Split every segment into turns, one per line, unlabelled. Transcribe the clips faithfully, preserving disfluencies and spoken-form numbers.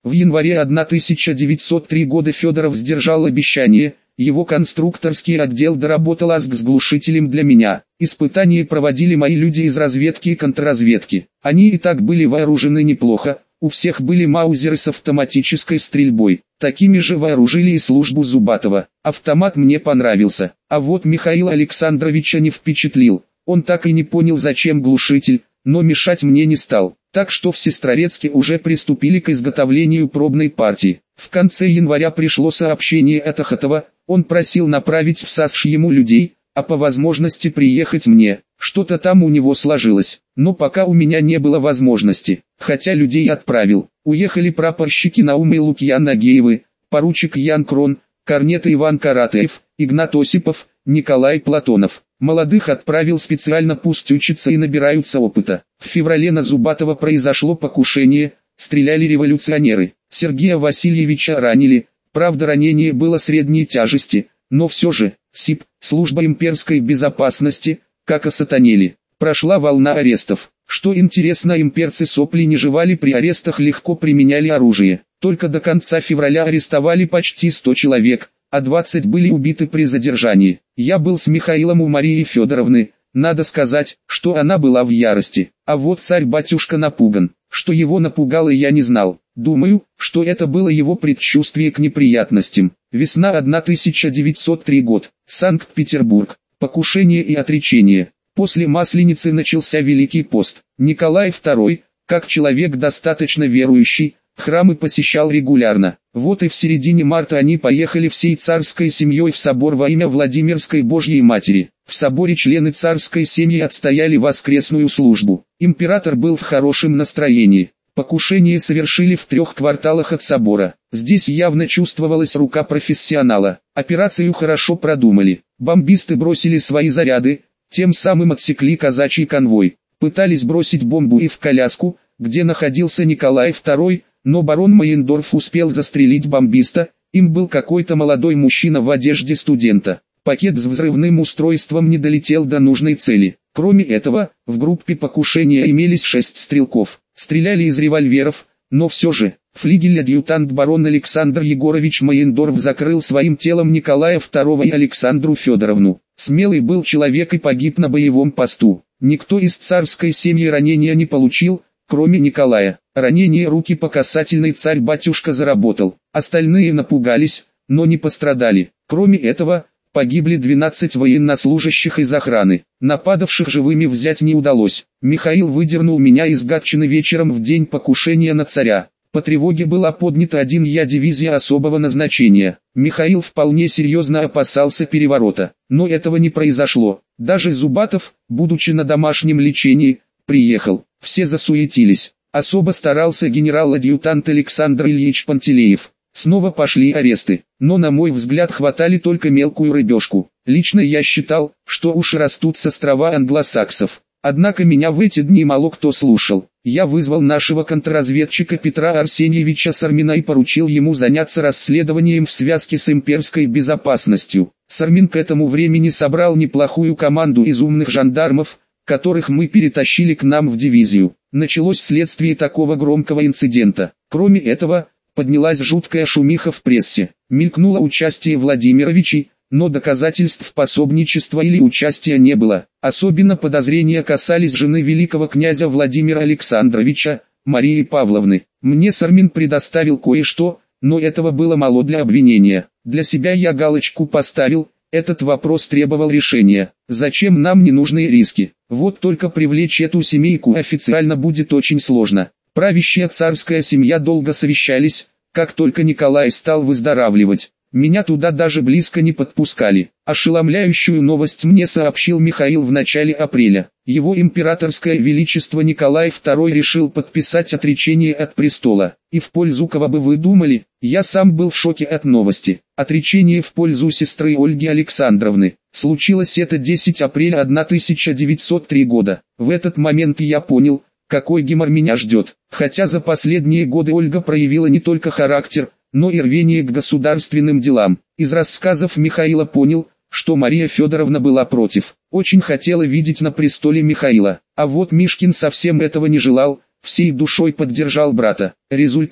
В январе тысяча девятьсот третьего года Федоров сдержал обещание, его конструкторский отдел доработал АЗГ с глушителем для меня. Испытания проводили мои люди из разведки и контрразведки. Они и так были вооружены неплохо, у всех были маузеры с автоматической стрельбой. Такими же вооружили и службу Зубатова. Автомат мне понравился, а вот Михаила Александровича не впечатлил. Он так и не понял, зачем глушитель, но мешать мне не стал. Так что в Сестрорецке уже приступили к изготовлению пробной партии. В конце января пришло сообщение от Ахатова, он просил направить в САСШ ему людей, а по возможности приехать мне. Что-то там у него сложилось, но пока у меня не было возможности, хотя людей отправил. Уехали прапорщики Наум и Лукьян Агеевы, поручик Ян Крон, корнет Иван Каратаев, Игнат Осипов, Николай Платонов. Молодых отправил специально, пусть учатся и набираются опыта. В феврале на Зубатова произошло покушение, стреляли революционеры. Сергея Васильевича ранили, правда ранение было средней тяжести, но все же, СИП, служба имперской безопасности, как осатанели. Прошла волна арестов. Что интересно, имперцы сопли не жевали, при арестах легко применяли оружие. Только до конца февраля арестовали почти сто человек, а двадцать были убиты при задержании. Я был с Михаилом у Марии Федоровны, надо сказать, что она была в ярости. А вот царь-батюшка напуган. Что его напугало, я не знал. Думаю, что это было его предчувствие к неприятностям. Весна тысяча девятьсот третьего год. Санкт-Петербург. Покушение и отречение. После Масленицы начался Великий пост. Николай второй, как человек достаточно верующий, храмы посещал регулярно. Вот и в середине марта они поехали всей царской семьей в собор во имя Владимирской Божьей Матери. В соборе члены царской семьи отстояли воскресную службу. Император был в хорошем настроении. Покушение совершили в трех кварталах от собора. Здесь явно чувствовалась рука профессионала. Операцию хорошо продумали. Бомбисты бросили свои заряды, тем самым отсекли казачий конвой. Пытались бросить бомбу и в коляску, где находился Николай второй, но барон Майендорф успел застрелить бомбиста, им был какой-то молодой мужчина в одежде студента. Пакет с взрывным устройством не долетел до нужной цели. Кроме этого, в группе покушения имелись шесть стрелков. Стреляли из револьверов, но все же, флигель-адъютант барон Александр Егорович Майендорф закрыл своим телом Николая второго и Александру Федоровну. Смелый был человек и погиб на боевом посту. Никто из царской семьи ранения не получил, кроме Николая. Ранение руки по касательной царь-батюшка заработал. Остальные напугались, но не пострадали. Кроме этого, погибли двенадцать военнослужащих из охраны. Нападавших живыми взять не удалось. Михаил выдернул меня из Гатчины вечером в день покушения на царя. По тревоге была поднята один Я дивизия особого назначения. Михаил вполне серьезно опасался переворота, но этого не произошло. Даже Зубатов, будучи на домашнем лечении, приехал. Все засуетились. Особо старался генерал-адъютант Александр Ильич Пантелеев. Снова пошли аресты, но на мой взгляд хватали только мелкую рыбешку. Лично я считал, что уши растут с острова англосаксов. Однако меня в эти дни мало кто слушал. Я вызвал нашего контрразведчика Петра Арсеньевича Сармина и поручил ему заняться расследованием в связке с имперской безопасностью. Сармин к этому времени собрал неплохую команду из умных жандармов, которых мы перетащили к нам в дивизию. Началось следствие такого громкого инцидента. Кроме этого, поднялась жуткая шумиха в прессе. Мелькнуло участие Владимировичей, но доказательств пособничества или участия не было. Особенно подозрения касались жены великого князя Владимира Александровича, Марии Павловны. Мне Сармин предоставил кое-что, но этого было мало для обвинения. Для себя я галочку поставил, этот вопрос требовал решения. Зачем нам ненужные риски? Вот только привлечь эту семейку официально будет очень сложно. Правящая царская семья долго совещались, как только Николай стал выздоравливать. Меня туда даже близко не подпускали. Ошеломляющую новость мне сообщил Михаил в начале апреля. Его императорское величество Николай второй решил подписать отречение от престола. И в пользу кого бы вы думали? Я сам был в шоке от новости. Отречение в пользу сестры Ольги Александровны. Случилось это десятого апреля тысяча девятьсот третьего года. В этот момент я понял, какой гемор меня ждет. Хотя за последние годы Ольга проявила не только характер, но и рвение к государственным делам. Из рассказов Михаила понял, что Мария Федоровна была против. Очень хотела видеть на престоле Михаила. А вот Мишкин совсем этого не желал, всей душой поддержал брата. Результат: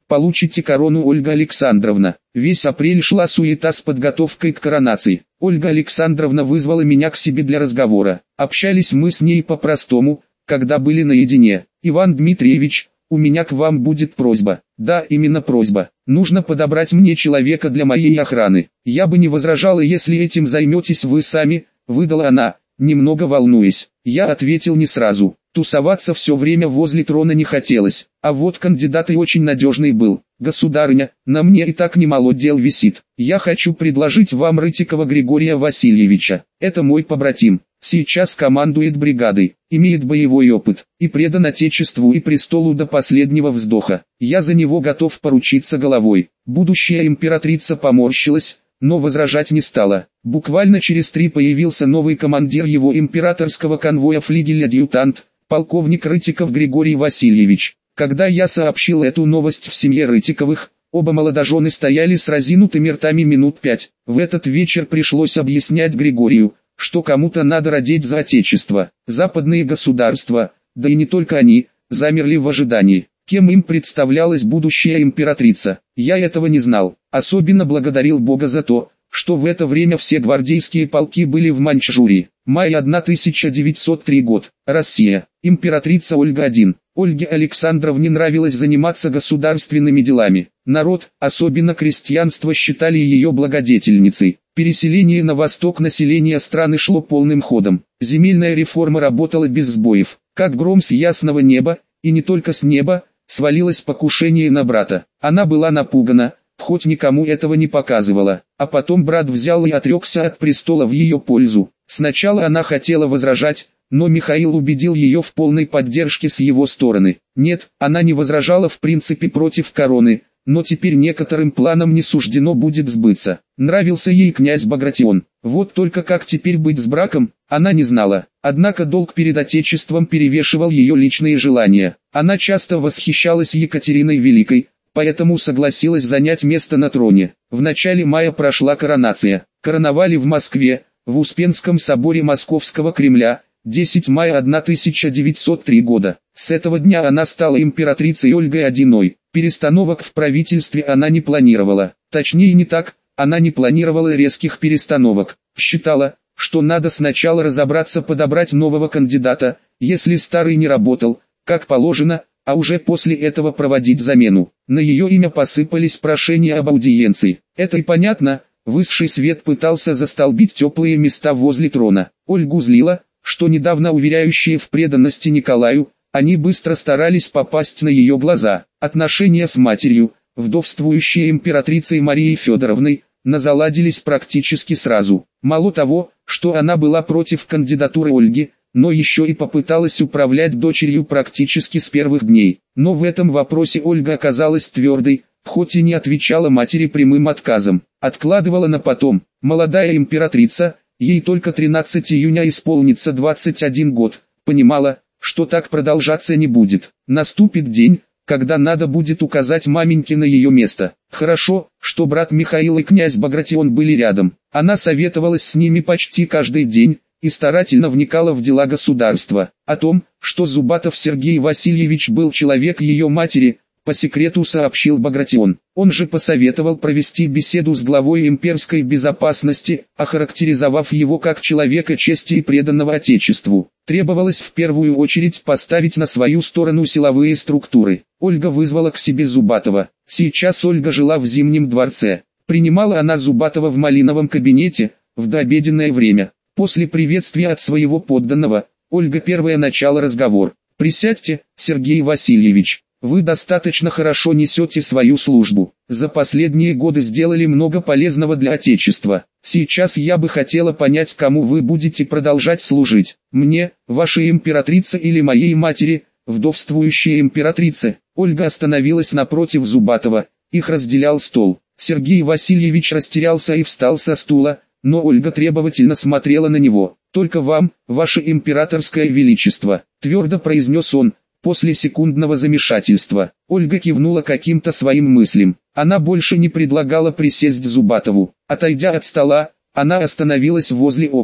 получите корону, Ольга Александровна. Весь апрель шла суета с подготовкой к коронации. Ольга Александровна вызвала меня к себе для разговора. Общались мы с ней по-простому, когда были наедине. Иван Дмитриевич, у меня к вам будет просьба. Да, именно просьба. Нужно подобрать мне человека для моей охраны. Я бы не возражала, если этим займетесь вы сами, выдала она, немного волнуясь. Я ответил не сразу. Тусоваться все время возле трона не хотелось, а вот кандидат и очень надежный был. Государыня, на мне и так немало дел висит. Я хочу предложить вам Рытикова Григория Васильевича. Это мой побратим. Сейчас командует бригадой, имеет боевой опыт, и предан Отечеству и престолу до последнего вздоха. Я за него готов поручиться головой. Будущая императрица поморщилась, но возражать не стала. Буквально через три появился новый командир его императорского конвоя флигель-адъютант, полковник Рытиков Григорий Васильевич. Когда я сообщил эту новость в семье Рытиковых, оба молодожены стояли с разинутыми ртами минут пять. В этот вечер пришлось объяснять Григорию, что кому-то надо родить за Отечество. Западные государства, да и не только они, замерли в ожидании. Кем им представлялась будущая императрица, я этого не знал. Особенно благодарил Бога за то, что в это время все гвардейские полки были в Маньчжурии. Май тысяча девятьсот третий год. Россия. Императрица Ольга один. Ольге Александровне нравилось заниматься государственными делами. Народ, особенно крестьянство, считали ее благодетельницей. Переселение на восток населения страны шло полным ходом. Земельная реформа работала без сбоев. Как гром с ясного неба, и не только с неба, свалилось покушение на брата. Она была напугана, хоть никому этого не показывала. А потом брат взял и отрекся от престола в ее пользу. Сначала она хотела возражать, но Михаил убедил ее в полной поддержке с его стороны. Нет, она не возражала в принципе против короны, но теперь некоторым планам не суждено будет сбыться. Нравился ей князь Багратион. Вот только как теперь быть с браком, она не знала. Однако долг перед Отечеством перевешивал ее личные желания. Она часто восхищалась Екатериной Великой, поэтому согласилась занять место на троне. В начале мая прошла коронация. Короновали в Москве, в Успенском соборе Московского Кремля, десятого мая тысяча девятьсот третьего года. С этого дня она стала императрицей Ольгой Одиной. Перестановок в правительстве она не планировала. Точнее не так, она не планировала резких перестановок. Считала, что надо сначала разобраться, подобрать нового кандидата, если старый не работал, как положено, а уже после этого проводить замену. На ее имя посыпались прошения об аудиенции. Это и понятно, высший свет пытался застолбить теплые места возле трона. Ольгу злило, что недавно уверяющие в преданности Николаю, они быстро старались попасть на ее глаза. Отношения с матерью, вдовствующей императрицей Марией Федоровной, назаладились практически сразу. Мало того, что она была против кандидатуры Ольги, но еще и попыталась управлять дочерью практически с первых дней. Но в этом вопросе Ольга оказалась твердой, хоть и не отвечала матери прямым отказом. Откладывала на потом. Молодая императрица, ей только тринадцатого июня исполнится двадцать один год, понимала, что так продолжаться не будет. Наступит день, когда надо будет указать маменьке на ее место. Хорошо, что брат Михаил и князь Багратион были рядом. Она советовалась с ними почти каждый день и старательно вникала в дела государства. О том, что Зубатов Сергей Васильевич был человек ее матери, по секрету сообщил Багратион. Он же посоветовал провести беседу с главой имперской безопасности, охарактеризовав его как человека чести и преданного Отечеству. Требовалось в первую очередь поставить на свою сторону силовые структуры. Ольга вызвала к себе Зубатова. Сейчас Ольга жила в Зимнем дворце. Принимала она Зубатова в малиновом кабинете, в дообеденное время. После приветствия от своего подданного, Ольга первая начала разговор. «Присядьте, Сергей Васильевич. Вы достаточно хорошо несете свою службу. За последние годы сделали много полезного для Отечества. Сейчас я бы хотела понять, кому вы будете продолжать служить. Мне, вашей императрице или моей матери, вдовствующей императрице». Ольга остановилась напротив Зубатова. Их разделял стол. Сергей Васильевич растерялся и встал со стула, но Ольга требовательно смотрела на него. «Только вам, ваше императорское величество», — твердо произнес он. После секундного замешательства, Ольга кивнула каким-то своим мыслям. Она больше не предлагала присесть Зубатову. Отойдя от стола, она остановилась возле окна.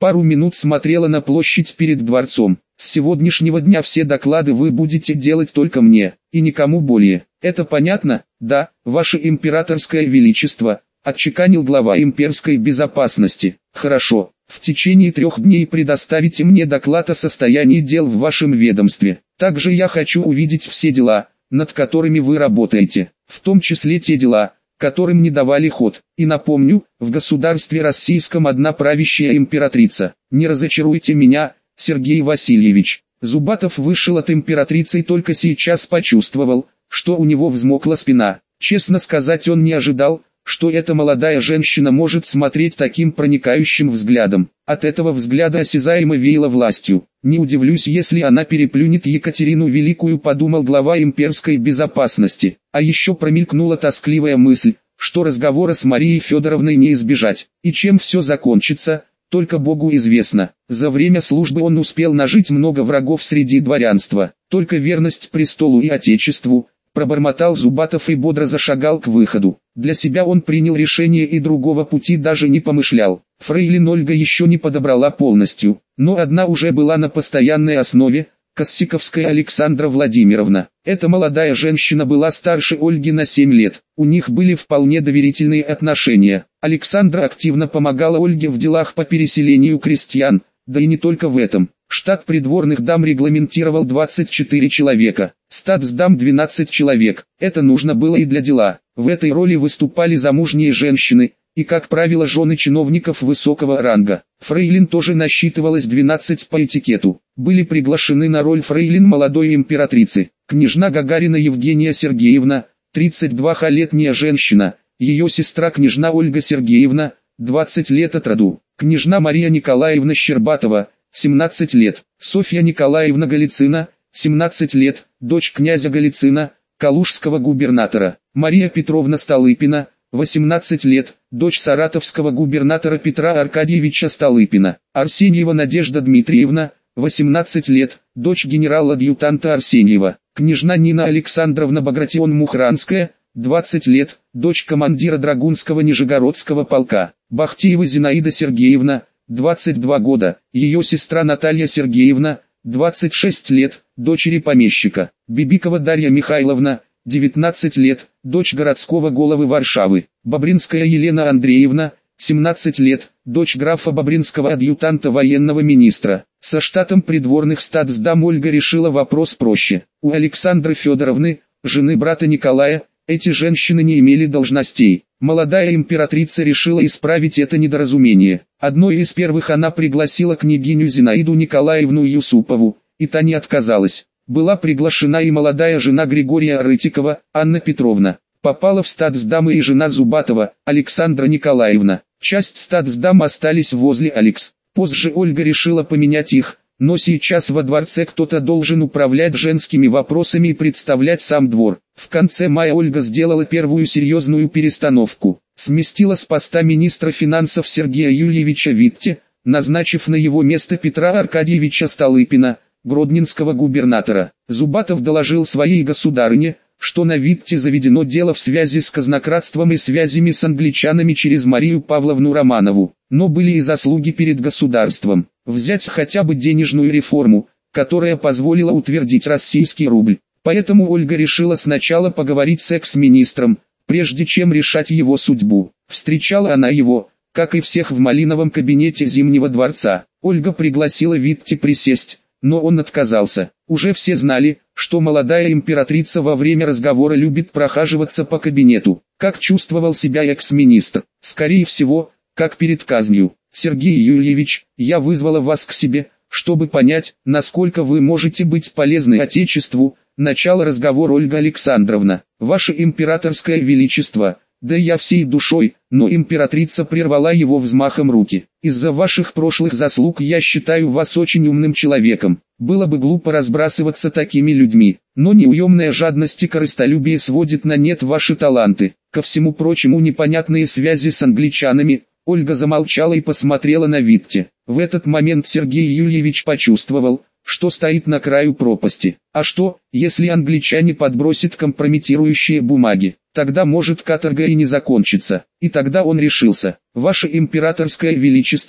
Пару минут смотрела на площадь перед дворцом. С сегодняшнего дня все доклады вы будете делать только мне, и никому более. Это понятно? Да, ваше императорское величество, отчеканил глава имперской безопасности. Хорошо, в течение трех дней предоставите мне доклад о состоянии дел в вашем ведомстве. Также я хочу увидеть все дела, над которыми вы работаете, в том числе те дела, которым не давали ход. И напомню, в государстве российском одна правящая императрица. Не разочаруйте меня, Сергей Васильевич. Зубатов вышел от императрицы и только сейчас почувствовал, что у него взмокла спина. Честно сказать, он не ожидал, что эта молодая женщина может смотреть таким проникающим взглядом. От этого взгляда осязаемо веяло властью. Не удивлюсь, если она переплюнет Екатерину Великую, подумал глава имперской безопасности. А еще промелькнула тоскливая мысль, что разговора с Марией Федоровной не избежать. И чем все закончится, только Богу известно. За время службы он успел нажить много врагов среди дворянства. Только верность престолу и отечеству, пробормотал Зубатов и бодро зашагал к выходу. Для себя он принял решение и другого пути даже не помышлял. Фрейлин Ольга еще не подобрала полностью, но одна уже была на постоянной основе – Коссиковская Александра Владимировна. Эта молодая женщина была старше Ольги на семь лет, у них были вполне доверительные отношения. Александра активно помогала Ольге в делах по переселению крестьян, да и не только в этом. Штат придворных дам регламентировал двадцать четыре человека, статсдам двенадцать человек. Это нужно было и для дела. В этой роли выступали замужние женщины и, как правило, жены чиновников высокого ранга. Фрейлин тоже насчитывалось двенадцать по этикету. Были приглашены на роль фрейлин молодой императрицы. Княжна Гагарина Евгения Сергеевна, тридцать двухлетняя женщина, ее сестра княжна Ольга Сергеевна, двадцать лет от роду, княжна Мария Николаевна Щербатова, семнадцать лет, Софья Николаевна Голицына, семнадцать лет, дочь князя Голицына, калужского губернатора, Мария Петровна Столыпина, восемнадцать лет, дочь саратовского губернатора Петра Аркадьевича Столыпина, Арсеньева Надежда Дмитриевна, восемнадцать лет, дочь генерал-адъютанта Арсеньева, княжна Нина Александровна Багратион-Мухранская, двадцать лет, дочь командира Драгунского Нижегородского полка, Бахтеева Зинаида Сергеевна, двадцать два года, ее сестра Наталья Сергеевна, двадцать шесть лет, дочери помещика, Бибикова Дарья Михайловна, девятнадцать лет, дочь городского головы Варшавы, Бобринская Елена Андреевна, семнадцать лет, дочь графа Бобринского адъютанта военного министра. Со штатом придворных статсдам Ольга решила вопрос проще. У Александры Федоровны, жены брата Николая, эти женщины не имели должностей. Молодая императрица решила исправить это недоразумение. Одной из первых она пригласила княгиню Зинаиду Николаевну Юсупову, и та не отказалась. Была приглашена и молодая жена Григория Рытикова, Анна Петровна. Попала в статсдамы и жена Зубатова, Александра Николаевна. Часть статсдам остались возле Алекс. Позже Ольга решила поменять их, но сейчас во дворце кто-то должен управлять женскими вопросами и представлять сам двор. В конце мая Ольга сделала первую серьезную перестановку. Сместила с поста министра финансов Сергея Юльевича Витте, назначив на его место Петра Аркадьевича Столыпина, гродненского губернатора. Зубатов доложил своей государыне, что на Витте заведено дело в связи с казнократством и связями с англичанами через Марию Павловну Романову. Но были и заслуги перед государством. Взять хотя бы денежную реформу, которая позволила утвердить российский рубль. Поэтому Ольга решила сначала поговорить с экс-министром, прежде чем решать его судьбу. Встречала она его, как и всех, в малиновом кабинете Зимнего дворца. Ольга пригласила Витте присесть, но он отказался. Уже все знали, что молодая императрица во время разговора любит прохаживаться по кабинету. Как чувствовал себя экс-министр? Скорее всего, как перед казнью. «Сергей Юльевич, я вызвала вас к себе, чтобы понять, насколько вы можете быть полезны Отечеству», начало разговора Ольга Александровна. «Ваше императорское величество, да я всей душой», но императрица прервала его взмахом руки. «Из-за ваших прошлых заслуг я считаю вас очень умным человеком. Было бы глупо разбрасываться такими людьми, но неуемная жадность и корыстолюбие сводит на нет ваши таланты. Ко всему прочему, непонятные связи с англичанами». Ольга замолчала и посмотрела на Витте. В этот момент Сергей Юльевич почувствовал, что стоит на краю пропасти. А что, если англичане подбросят компрометирующие бумаги? Тогда может каторга и не закончится. И тогда он решился. «Ваше императорское величество,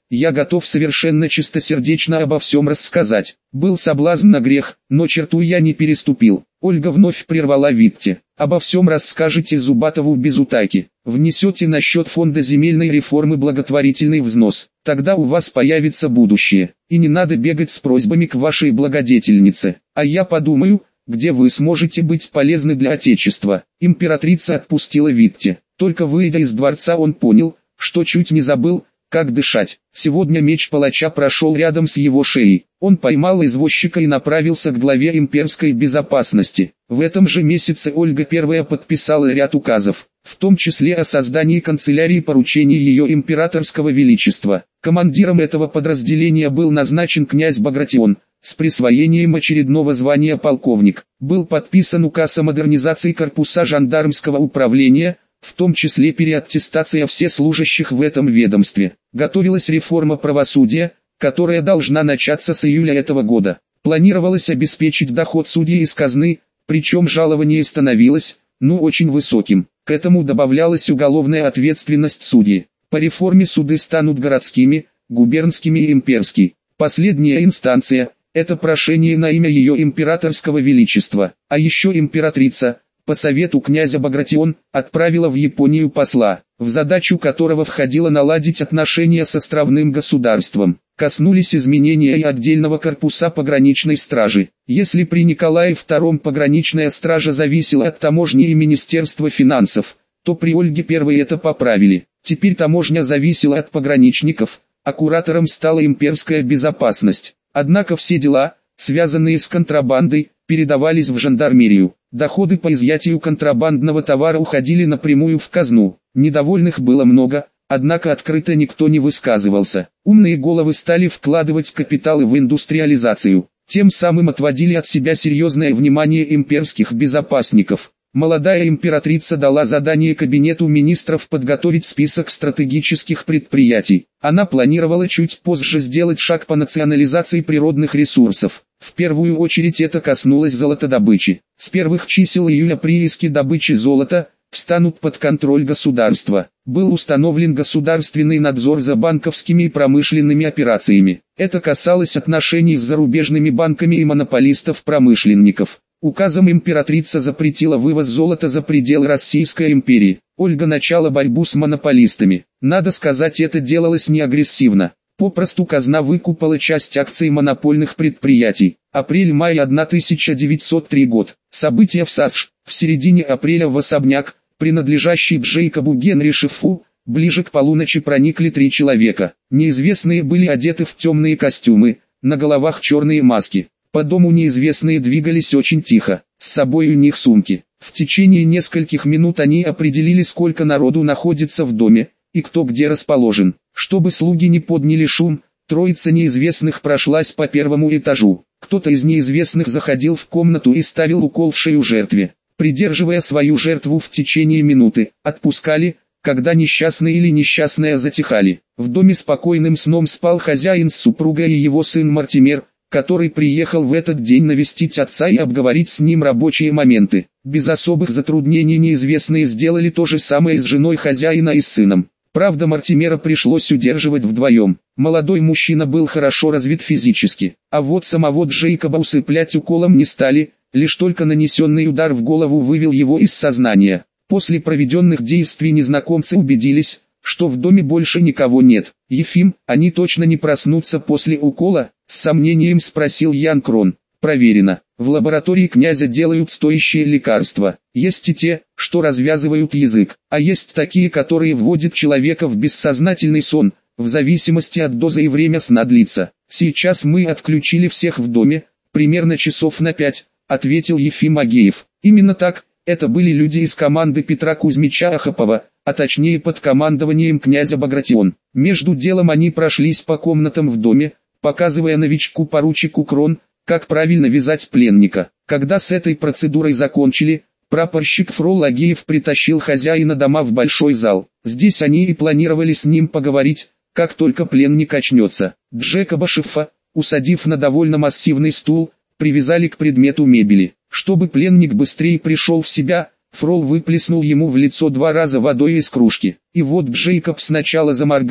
я готов совершенно чистосердечно обо всем рассказать. Был соблазн на грех, но черту я не переступил. Ольга вновь прервала Витте. Обо всем расскажете Зубатову без утайки. Внесете на счет фонда земельной реформы благотворительный взнос. Тогда у вас появится будущее. И не надо бегать с просьбами к вашей благодетельнице. А я подумаю, где вы сможете быть полезны для Отечества. Императрица отпустила Витте. Только выйдя из дворца, он понял, что чуть не забыл, как дышать. Сегодня меч палача прошел рядом с его шеей. Он поймал извозчика и направился к главе имперской безопасности. В этом же месяце Ольга Первая подписала ряд указов, в том числе о создании канцелярии поручений ее императорского величества. Командиром этого подразделения был назначен князь Багратион. С присвоением очередного звания полковник. Был подписан указ о модернизации корпуса жандармского управления, в том числе переаттестация всех служащих в этом ведомстве. Готовилась реформа правосудия, которая должна начаться с июля этого года. Планировалось обеспечить доход судей из казны, причем жалование становилось, ну очень высоким. К этому добавлялась уголовная ответственность судей. По реформе суды станут городскими, губернскими и имперскими. Последняя инстанция – это прошение на имя ее императорского величества. А еще императрица, по совету князя Багратион, отправила в Японию посла, в задачу которого входило наладить отношения с островным государством. Коснулись изменения и отдельного корпуса пограничной стражи. Если при Николае Втором пограничная стража зависела от таможни и Министерства финансов, то при Ольге Первой это поправили. Теперь таможня зависела от пограничников, а куратором стала имперская безопасность. Однако все дела, связанные с контрабандой, передавались в жандармерию. Доходы по изъятию контрабандного товара уходили напрямую в казну. Недовольных было много, однако открыто никто не высказывался. Умные головы стали вкладывать капиталы в индустриализацию. Тем самым отводили от себя серьезное внимание имперских безопасников. Молодая императрица дала задание кабинету министров подготовить список стратегических предприятий. Она планировала чуть позже сделать шаг по национализации природных ресурсов. В первую очередь это коснулось золотодобычи. С первых чисел июля прииски добычи золота встанут под контроль государства. Был установлен государственный надзор за банковскими и промышленными операциями. Это касалось отношений с зарубежными банками и монополистов-промышленников. Указом императрица запретила вывоз золота за пределы Российской империи. Ольга начала борьбу с монополистами. Надо сказать, это делалось не агрессивно. Попросту казна выкупала часть акций монопольных предприятий. Апрель-май тысяча девятьсот третий год. События в САСШ. В середине апреля в особняк, принадлежащий Джейкобу Генри Шифу, ближе к полуночи проникли три человека. Неизвестные были одеты в темные костюмы, на головах черные маски. По дому неизвестные двигались очень тихо, с собой у них сумки. В течение нескольких минут они определили, сколько народу находится в доме, и кто где расположен. Чтобы слуги не подняли шум, троица неизвестных прошлась по первому этажу. Кто-то из неизвестных заходил в комнату и ставил укол в шею жертве. Придерживая свою жертву в течение минуты, отпускали, когда несчастный или несчастная затихали. В доме спокойным сном спал хозяин с супругой и его сын Мартимер, который приехал в этот день навестить отца и обговорить с ним рабочие моменты. Без особых затруднений неизвестные сделали то же самое с женой хозяина и с сыном. Правда, Мартимера пришлось удерживать вдвоем. Молодой мужчина был хорошо развит физически, а вот самого Джейкоба усыплять уколом не стали, лишь только нанесенный удар в голову вывел его из сознания. После проведенных действий незнакомцы убедились, что в доме больше никого нет. «Ефим, они точно не проснутся после укола?» — с сомнением спросил Ян Крон. «Проверено. В лаборатории князя делают стоящие лекарства. Есть и те, что развязывают язык, а есть такие, которые вводят человека в бессознательный сон, в зависимости от дозы и время сна длится. Сейчас мы отключили всех в доме, примерно часов на пять», — ответил Ефим Агеев. «Именно так, это были люди из команды Петра Кузьмича Ахапова, а точнее под командованием князя Багратион. Между делом они прошлись по комнатам в доме, показывая новичку-поручику Крон, как правильно вязать пленника. Когда с этой процедурой закончили, прапорщик Фрол Агеев притащил хозяина дома в большой зал. Здесь они и планировали с ним поговорить, как только пленник очнется. Джейкоба Шифа, усадив на довольно массивный стул, привязали к предмету мебели. Чтобы пленник быстрее пришел в себя, Фрол выплеснул ему в лицо два раза водой из кружки. И вот Джейкоб сначала заморгал,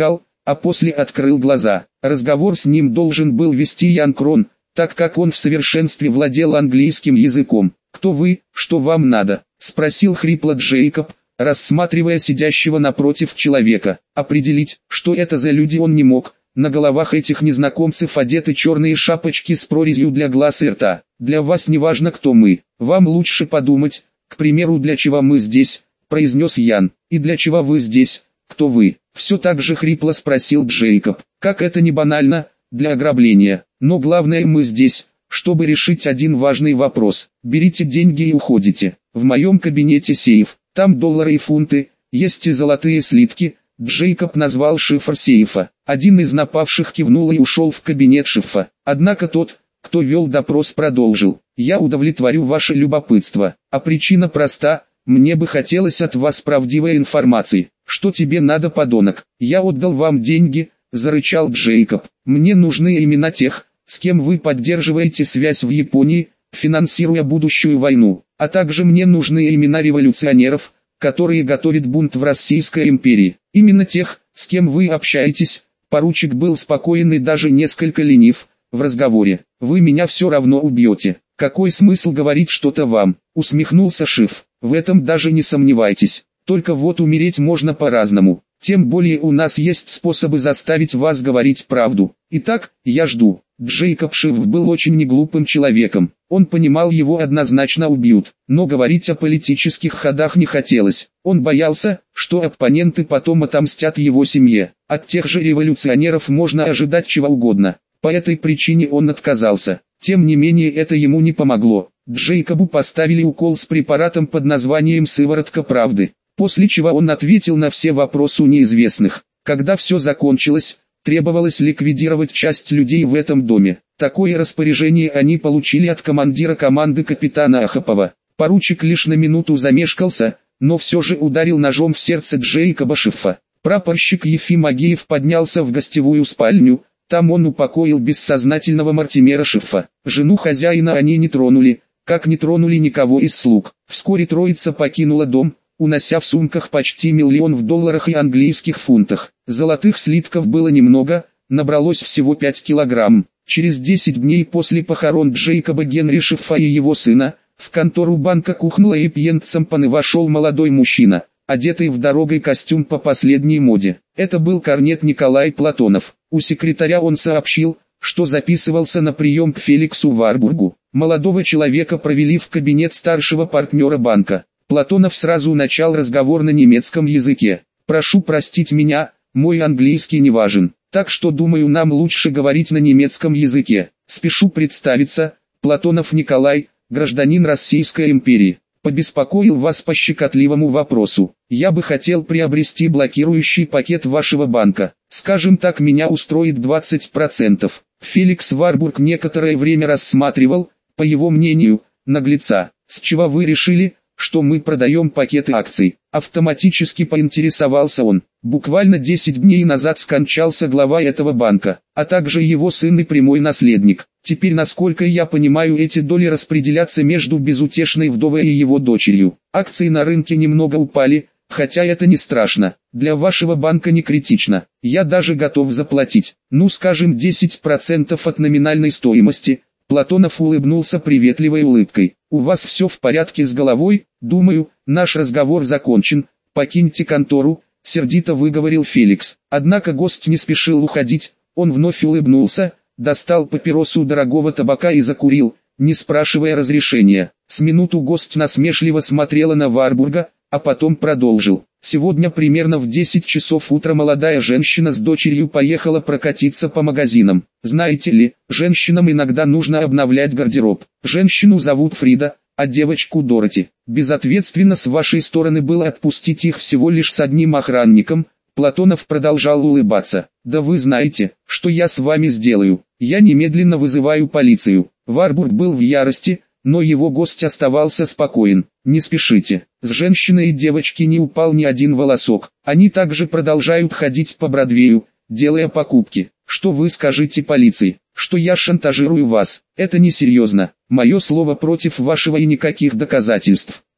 а после открыл глаза. Разговор с ним должен был вести Ян Крон, так как он в совершенстве владел английским языком. «Кто вы, что вам надо?» – спросил хрипло Джейкоб, рассматривая сидящего напротив человека. Определить, что это за люди, он не мог. На головах этих незнакомцев одеты черные шапочки с прорезью для глаз и рта. «Для вас не важно, кто мы. Вам лучше подумать, к примеру, для чего мы здесь», – произнес Ян. «И для чего вы здесь? Кто вы?» – все так же хрипло спросил Джейкоб. «Как это не банально, для ограбления. Но главное, мы здесь, чтобы решить один важный вопрос. Берите деньги и уходите. В моем кабинете сейф. Там доллары и фунты, есть и золотые слитки». Джейкоб назвал шифр сейфа. Один из напавших кивнул и ушел в кабинет шефа. Однако тот, кто вел допрос, продолжил. «Я удовлетворю ваше любопытство, а причина проста, мне бы хотелось от вас правдивой информации». «Что тебе надо, подонок? Я отдал вам деньги», – зарычал Джейкоб. «Мне нужны имена тех, с кем вы поддерживаете связь в Японии, финансируя будущую войну, а также мне нужны имена революционеров, которые готовят бунт в Российской империи. Именно тех, с кем вы общаетесь». Поручик был спокоен и даже несколько ленив в разговоре. «Вы меня все равно убьете. Какой смысл говорить что-то вам?» — усмехнулся шеф. «В этом даже не сомневайтесь. Только вот умереть можно по-разному. Тем более у нас есть способы заставить вас говорить правду. Итак, я жду». Джейкоб Шиф был очень неглупым человеком. Он понимал, его однозначно убьют, но говорить о политических ходах не хотелось. Он боялся, что оппоненты потом отомстят его семье. От тех же революционеров можно ожидать чего угодно. По этой причине он отказался. Тем не менее, это ему не помогло. Джейкобу поставили укол с препаратом под названием «Сыворотка правды», после чего он ответил на все вопросы у неизвестных. Когда все закончилось, требовалось ликвидировать часть людей в этом доме. Такое распоряжение они получили от командира команды капитана Ахапова. Поручик лишь на минуту замешкался, но все же ударил ножом в сердце Джейкоба Шифа. Прапорщик Ефим Агеев поднялся в гостевую спальню, там он упокоил бессознательного Мартимера Шифа. Жену хозяина они не тронули, как не тронули никого из слуг. Вскоре троица покинула дом, унося в сумках почти миллион в долларах и английских фунтах. Золотых слитков было немного, набралось всего пять килограмм. Через десять дней после похорон Джейкоба Генри Шифа и его сына, в контору банка Кухнла и Пьенцампаны вошел молодой мужчина, одетый в дорогой костюм по последней моде. Это был корнет Николай Платонов. У секретаря он сообщил, что записывался на прием к Феликсу Варбургу. Молодого человека провели в кабинет старшего партнера банка. Платонов сразу начал разговор на немецком языке. «Прошу простить меня, мой английский не важен, так что думаю, нам лучше говорить на немецком языке. Спешу представиться, Платонов Николай, гражданин Российской империи. Побеспокоил вас по щекотливому вопросу. Я бы хотел приобрести блокирующий пакет вашего банка. Скажем так, меня устроит двадцать процентов. Феликс Варбург некоторое время рассматривал, по его мнению, наглеца. «С чего вы решили, что мы продаем пакеты акций?» Автоматически поинтересовался он. Буквально десять дней назад скончался глава этого банка, а также его сын и прямой наследник. Теперь, насколько я понимаю, эти доли распределятся между безутешной вдовой и его дочерью. Акции на рынке немного упали, хотя это не страшно. Для вашего банка не критично. Я даже готов заплатить, ну скажем, десять процентов от номинальной стоимости. Платонов улыбнулся приветливой улыбкой. «У вас все в порядке с головой? Думаю, наш разговор закончен. Покиньте контору», — сердито выговорил Феликс. Однако гость не спешил уходить, он вновь улыбнулся, достал папиросу дорогого табака и закурил, не спрашивая разрешения. С минуту гость насмешливо смотрела на Варбурга, а потом продолжил. «Сегодня примерно в десять часов утра молодая женщина с дочерью поехала прокатиться по магазинам. Знаете ли, женщинам иногда нужно обновлять гардероб. Женщину зовут Фрида, а девочку Дороти. Безответственно с вашей стороны было отпустить их всего лишь с одним охранником». Платонов продолжал улыбаться. «Да вы знаете, что я с вами сделаю. Я немедленно вызываю полицию». Варбург был в ярости, но его гость оставался спокоен. «Не спешите, с женщины и девочки не упал ни один волосок. Они также продолжают ходить по Бродвею, делая покупки. Что вы скажете полиции? Что я шантажирую вас? Это несерьезно. Мое слово против вашего и никаких доказательств».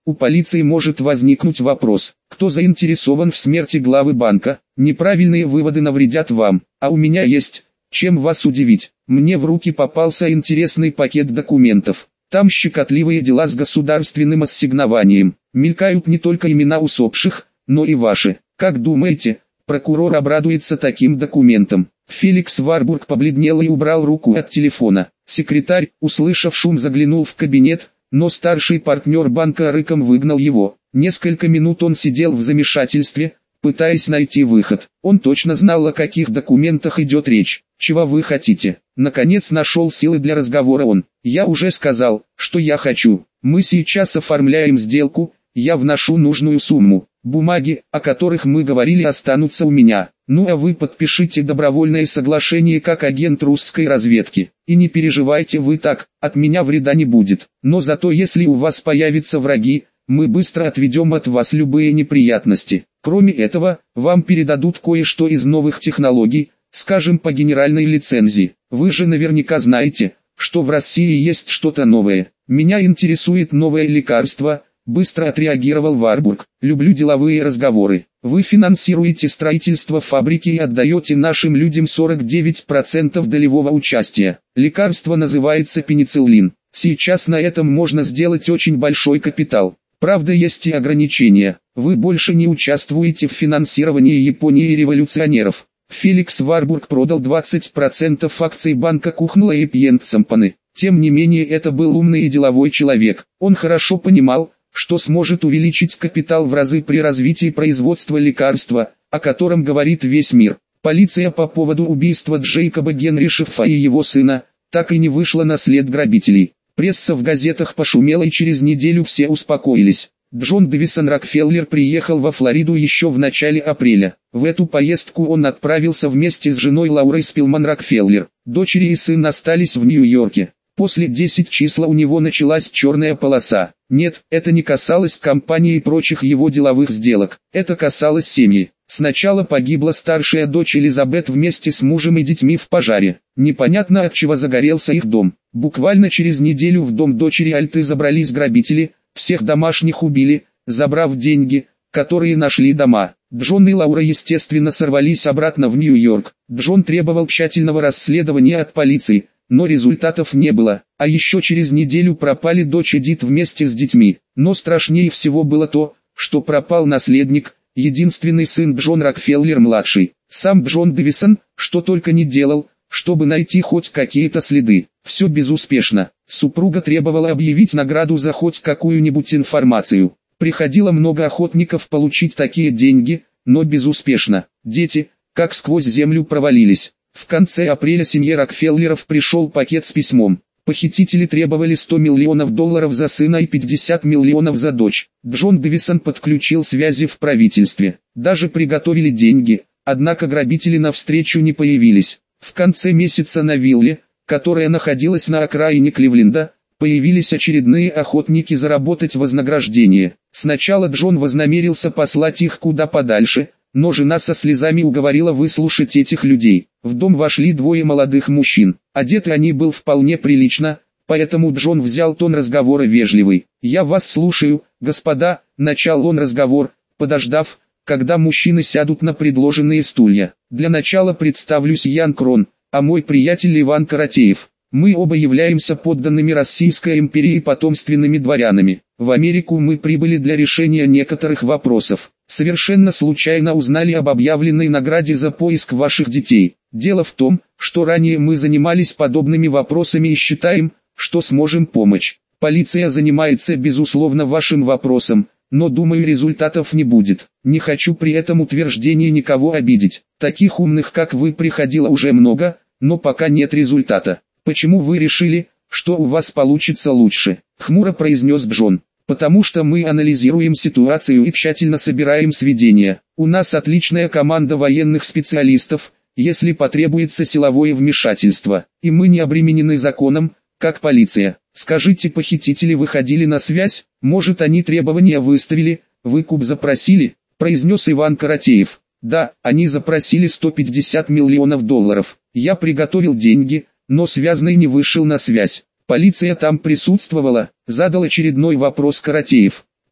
У полиции может возникнуть вопрос, кто заинтересован в смерти главы банка. Неправильные выводы навредят вам, а у меня есть чем вас удивить. Мне в руки попался интересный пакет документов. Там щекотливые дела с государственным ассигнованием. Мелькают не только имена усопших, но и ваши. Как думаете, прокурор обрадуется таким документам? Феликс Варбург побледнел и убрал руку от телефона. Секретарь, услышав шум, заглянул в кабинет, но старший партнер банка рыком выгнал его. Несколько минут он сидел в замешательстве, пытаясь найти выход. Он точно знал, о каких документах идет речь. «Чего вы хотите?» Наконец нашел силы для разговора он. «Я уже сказал, что я хочу. Мы сейчас оформляем сделку, я вношу нужную сумму. Бумаги, о которых мы говорили, останутся у меня. Ну а вы подпишите добровольное соглашение как агент русской разведки. И не переживайте вы так, от меня вреда не будет. Но зато если у вас появятся враги, мы быстро отведем от вас любые неприятности. Кроме этого, вам передадут кое-что из новых технологий, скажем, по генеральной лицензии. Вы же наверняка знаете, что в России есть что-то новое. Меня интересует новое лекарство», — быстро отреагировал Варбург. «Люблю деловые разговоры. Вы финансируете строительство фабрики и отдаете нашим людям сорок девять процентов долевого участия. Лекарство называется пенициллин. Сейчас на этом можно сделать очень большой капитал. Правда, есть и ограничения. Вы больше не участвуете в финансировании Японии и революционеров». Феликс Варбург продал двадцать процентов акций банка Кухнла и Пьенцампаны. Тем не менее, это был умный и деловой человек. Он хорошо понимал, что сможет увеличить капитал в разы при развитии производства лекарства, о котором говорит весь мир. Полиция по поводу убийства Джейкоба Генри Шеффа и его сына так и не вышла на след грабителей. Пресса в газетах пошумела, и через неделю все успокоились. Джон Дэвисон Рокфеллер приехал во Флориду еще в начале апреля. В эту поездку он отправился вместе с женой Лаурой Спилман Рокфеллер. Дочери и сын остались в Нью-Йорке. После десяти числа у него началась черная полоса. Нет, это не касалось компании и прочих его деловых сделок. Это касалось семьи. Сначала погибла старшая дочь Элизабет вместе с мужем и детьми в пожаре. Непонятно, от чего загорелся их дом. Буквально через неделю в дом дочери Альты забрались грабители, всех домашних убили, забрав деньги, которые нашли дома. Джон и Лаура, естественно, сорвались обратно в Нью-Йорк. Джон требовал тщательного расследования от полиции, но результатов не было. А еще через неделю пропали дочь Эдит вместе с детьми. Но страшнее всего было то, что пропал наследник, единственный сын Джон Рокфеллер-младший. Сам Джон Дэвисон, что только не делал, чтобы найти хоть какие-то следы. Все безуспешно. Супруга требовала объявить награду за хоть какую-нибудь информацию. Приходило много охотников получить такие деньги, но безуспешно. Дети, как сквозь землю, провалились. В конце апреля семье Рокфеллеров пришел пакет с письмом. Похитители требовали сто миллионов долларов за сына и пятьдесят миллионов за дочь. Джон Дэвисон подключил связи в правительстве. Даже приготовили деньги, однако грабители навстречу не появились. В конце месяца на вилле, которая находилась на окраине Кливленда, появились очередные охотники заработать вознаграждение. Сначала Джон вознамерился послать их куда подальше, но жена со слезами уговорила выслушать этих людей. В дом вошли двое молодых мужчин. Одеты они были вполне прилично, поэтому Джон взял тон разговора вежливый. «Я вас слушаю, господа», — начал он разговор, подождав, когда мужчины сядут на предложенные стулья. «Для начала представлюсь, Ян Крон, а мой приятель Иван Каратеев. Мы оба являемся подданными Российской империи и потомственными дворянами. В Америку мы прибыли для решения некоторых вопросов. Совершенно случайно узнали об объявленной награде за поиск ваших детей. Дело в том, что ранее мы занимались подобными вопросами и считаем, что сможем помочь. Полиция занимается безусловно вашим вопросом, но думаю, результатов не будет. Не хочу при этом утверждении никого обидеть. Таких умных, как вы, приходило уже много, но пока нет результата. Почему вы решили, что у вас получится лучше?» — хмуро произнес Джон. «Потому что мы анализируем ситуацию и тщательно собираем сведения. У нас отличная команда военных специалистов, если потребуется силовое вмешательство. И мы не обременены законом, как полиция. Скажите, похитители выходили на связь? Может, они требования выставили, выкуп запросили?» — произнес Иван Каратеев. «Да, они запросили сто пятьдесят миллионов долларов. Я приготовил деньги, но связанный не вышел на связь. Полиция там присутствовала?» — задал очередной вопрос Каратеев.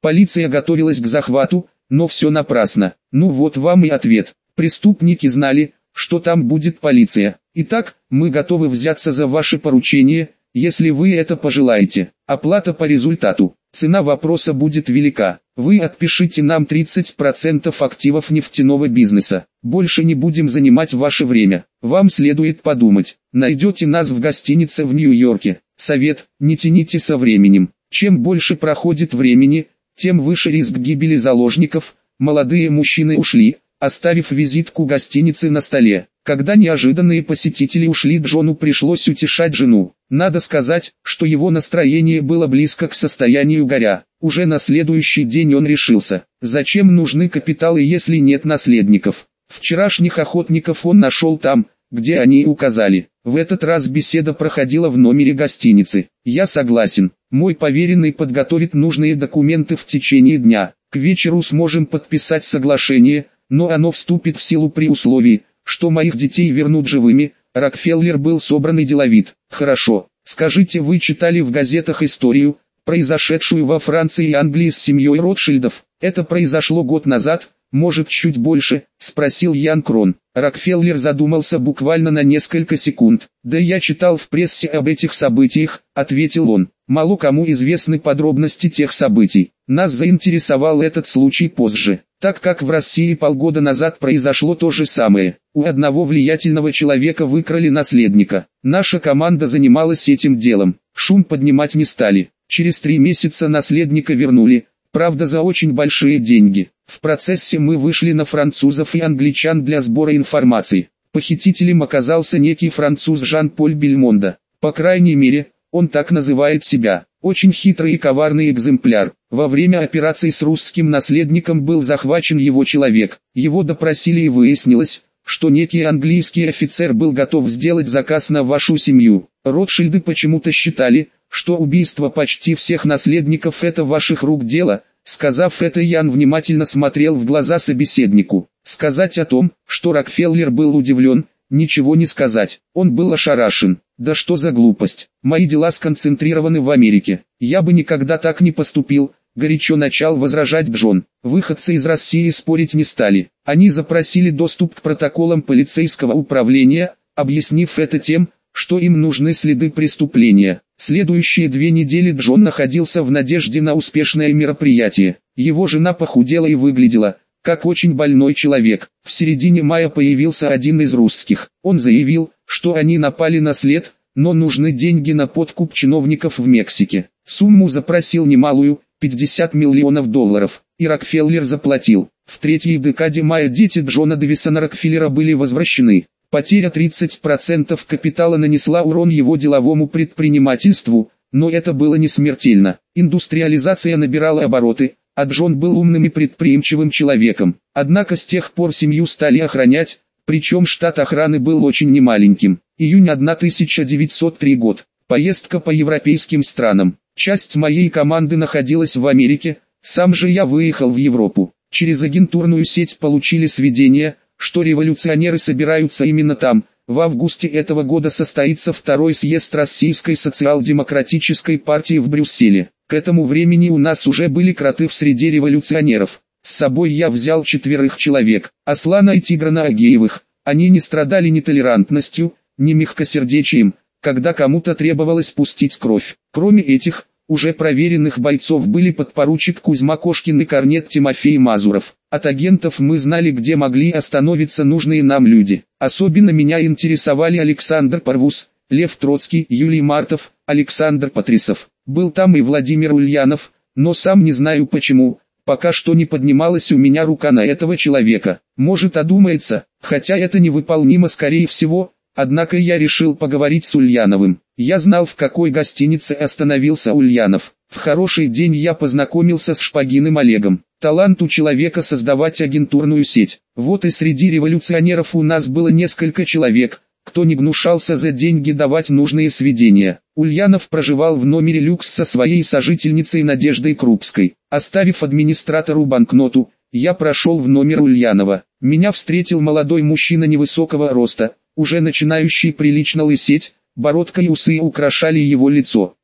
Полиция готовилась к захвату, но все напрасно. Ну вот вам и ответ. Преступники знали, что там будет полиция. Итак, мы готовы взяться за ваше поручение, если вы это пожелаете. Оплата по результату. Цена вопроса будет велика. Вы отпишите нам тридцать процентов активов нефтяного бизнеса. Больше не будем занимать ваше время. Вам следует подумать. Найдете нас в гостинице в Нью-Йорке. Совет: не тяните со временем. Чем больше проходит времени, тем выше риск гибели заложников. Молодые мужчины ушли, оставив визитку гостиницы на столе. Когда неожиданные посетители ушли, Джону пришлось утешать жену. Надо сказать, что его настроение было близко к состоянию горя. Уже на следующий день он решился. Зачем нужны капиталы, если нет наследников? Вчерашних охотников он нашел там, где они и указали. В этот раз беседа проходила в номере гостиницы. Я согласен. Мой поверенный подготовит нужные документы в течение дня. К вечеру сможем подписать соглашение, но оно вступит в силу при условии, что моих детей вернут живыми. Рокфеллер был собран и деловит. Хорошо. Скажите, вы читали в газетах историю, произошедшую во Франции и Англии с семьей Ротшильдов? Это произошло год назад, может чуть больше, спросил Ян Крон. Рокфеллер задумался буквально на несколько секунд. Да я читал в прессе об этих событиях, ответил он. Мало кому известны подробности тех событий. Нас заинтересовал этот случай позже, так как в России полгода назад произошло то же самое. У одного влиятельного человека выкрали наследника. Наша команда занималась этим делом. Шум поднимать не стали. Через три месяца наследника вернули, правда за очень большие деньги. В процессе мы вышли на французов и англичан для сбора информации. Похитителем оказался некий француз Жан-Поль Бельмондо. По крайней мере, он так называет себя. Очень хитрый и коварный экземпляр. Во время операции с русским наследником был захвачен его человек. Его допросили и выяснилось, что некий английский офицер был готов сделать заказ на вашу семью. Ротшильды почему-то считали, что убийство почти всех наследников – это ваших рук дело. Сказав это, Ян внимательно смотрел в глаза собеседнику. Сказать о том, что Рокфеллер был удивлен, ничего не сказать. Он был ошарашен. Да что за глупость. Мои дела сконцентрированы в Америке. Я бы никогда так не поступил, горячо начал возражать Джон. Выходцы из России спорить не стали. Они запросили доступ к протоколам полицейского управления, объяснив это тем, что им нужны следы преступления. Следующие две недели Джон находился в надежде на успешное мероприятие. Его жена похудела и выглядела как очень больной человек. В середине мая появился один из русских. Он заявил, что они напали на след, но нужны деньги на подкуп чиновников в Мексике. Сумму запросил немалую, пятьдесят миллионов долларов, и Рокфеллер заплатил. В третьей декаде мая дети Джона Дэвисона Рокфеллера были возвращены. Потеря тридцати процентов капитала нанесла урон его деловому предпринимательству, но это было не смертельно. Индустриализация набирала обороты, а Джон был умным и предприимчивым человеком. Однако с тех пор семью стали охранять, причем штат охраны был очень немаленьким. Июнь тысяча девятьсот третий год. Поездка по европейским странам. Часть моей команды находилась в Америке, сам же я выехал в Европу. Через агентурную сеть получили сведения, что революционеры собираются именно там. В августе этого года состоится второй съезд Российской социал-демократической партии в Брюсселе. К этому времени у нас уже были кроты в среде революционеров. С собой я взял четверых человек, Аслана и Тиграна Агеевых. Они не страдали ни толерантностью, ни мягкосердечием, когда кому-то требовалось пустить кровь. Кроме этих, уже проверенных бойцов были подпоручик Кузьма Кошкин и корнет Тимофей Мазуров. От агентов мы знали, где могли остановиться нужные нам люди. Особенно меня интересовали Александр Парвус, Лев Троцкий, Юлий Мартов, Александр Патрисов. Был там и Владимир Ульянов, но сам не знаю почему, пока что не поднималась у меня рука на этого человека. Может, одумается, хотя это невыполнимо скорее всего. Однако я решил поговорить с Ульяновым. Я знал, в какой гостинице остановился Ульянов. В хороший день я познакомился с Шпагиным Олегом. Талант у человека создавать агентурную сеть. Вот и среди революционеров у нас было несколько человек, кто не гнушался за деньги давать нужные сведения. Ульянов проживал в номере люкс со своей сожительницей Надеждой Крупской. Оставив администратору банкноту, я прошел в номер Ульянова. Меня встретил молодой мужчина невысокого роста, уже начинающий прилично лысеть, бородка и усы украшали его лицо.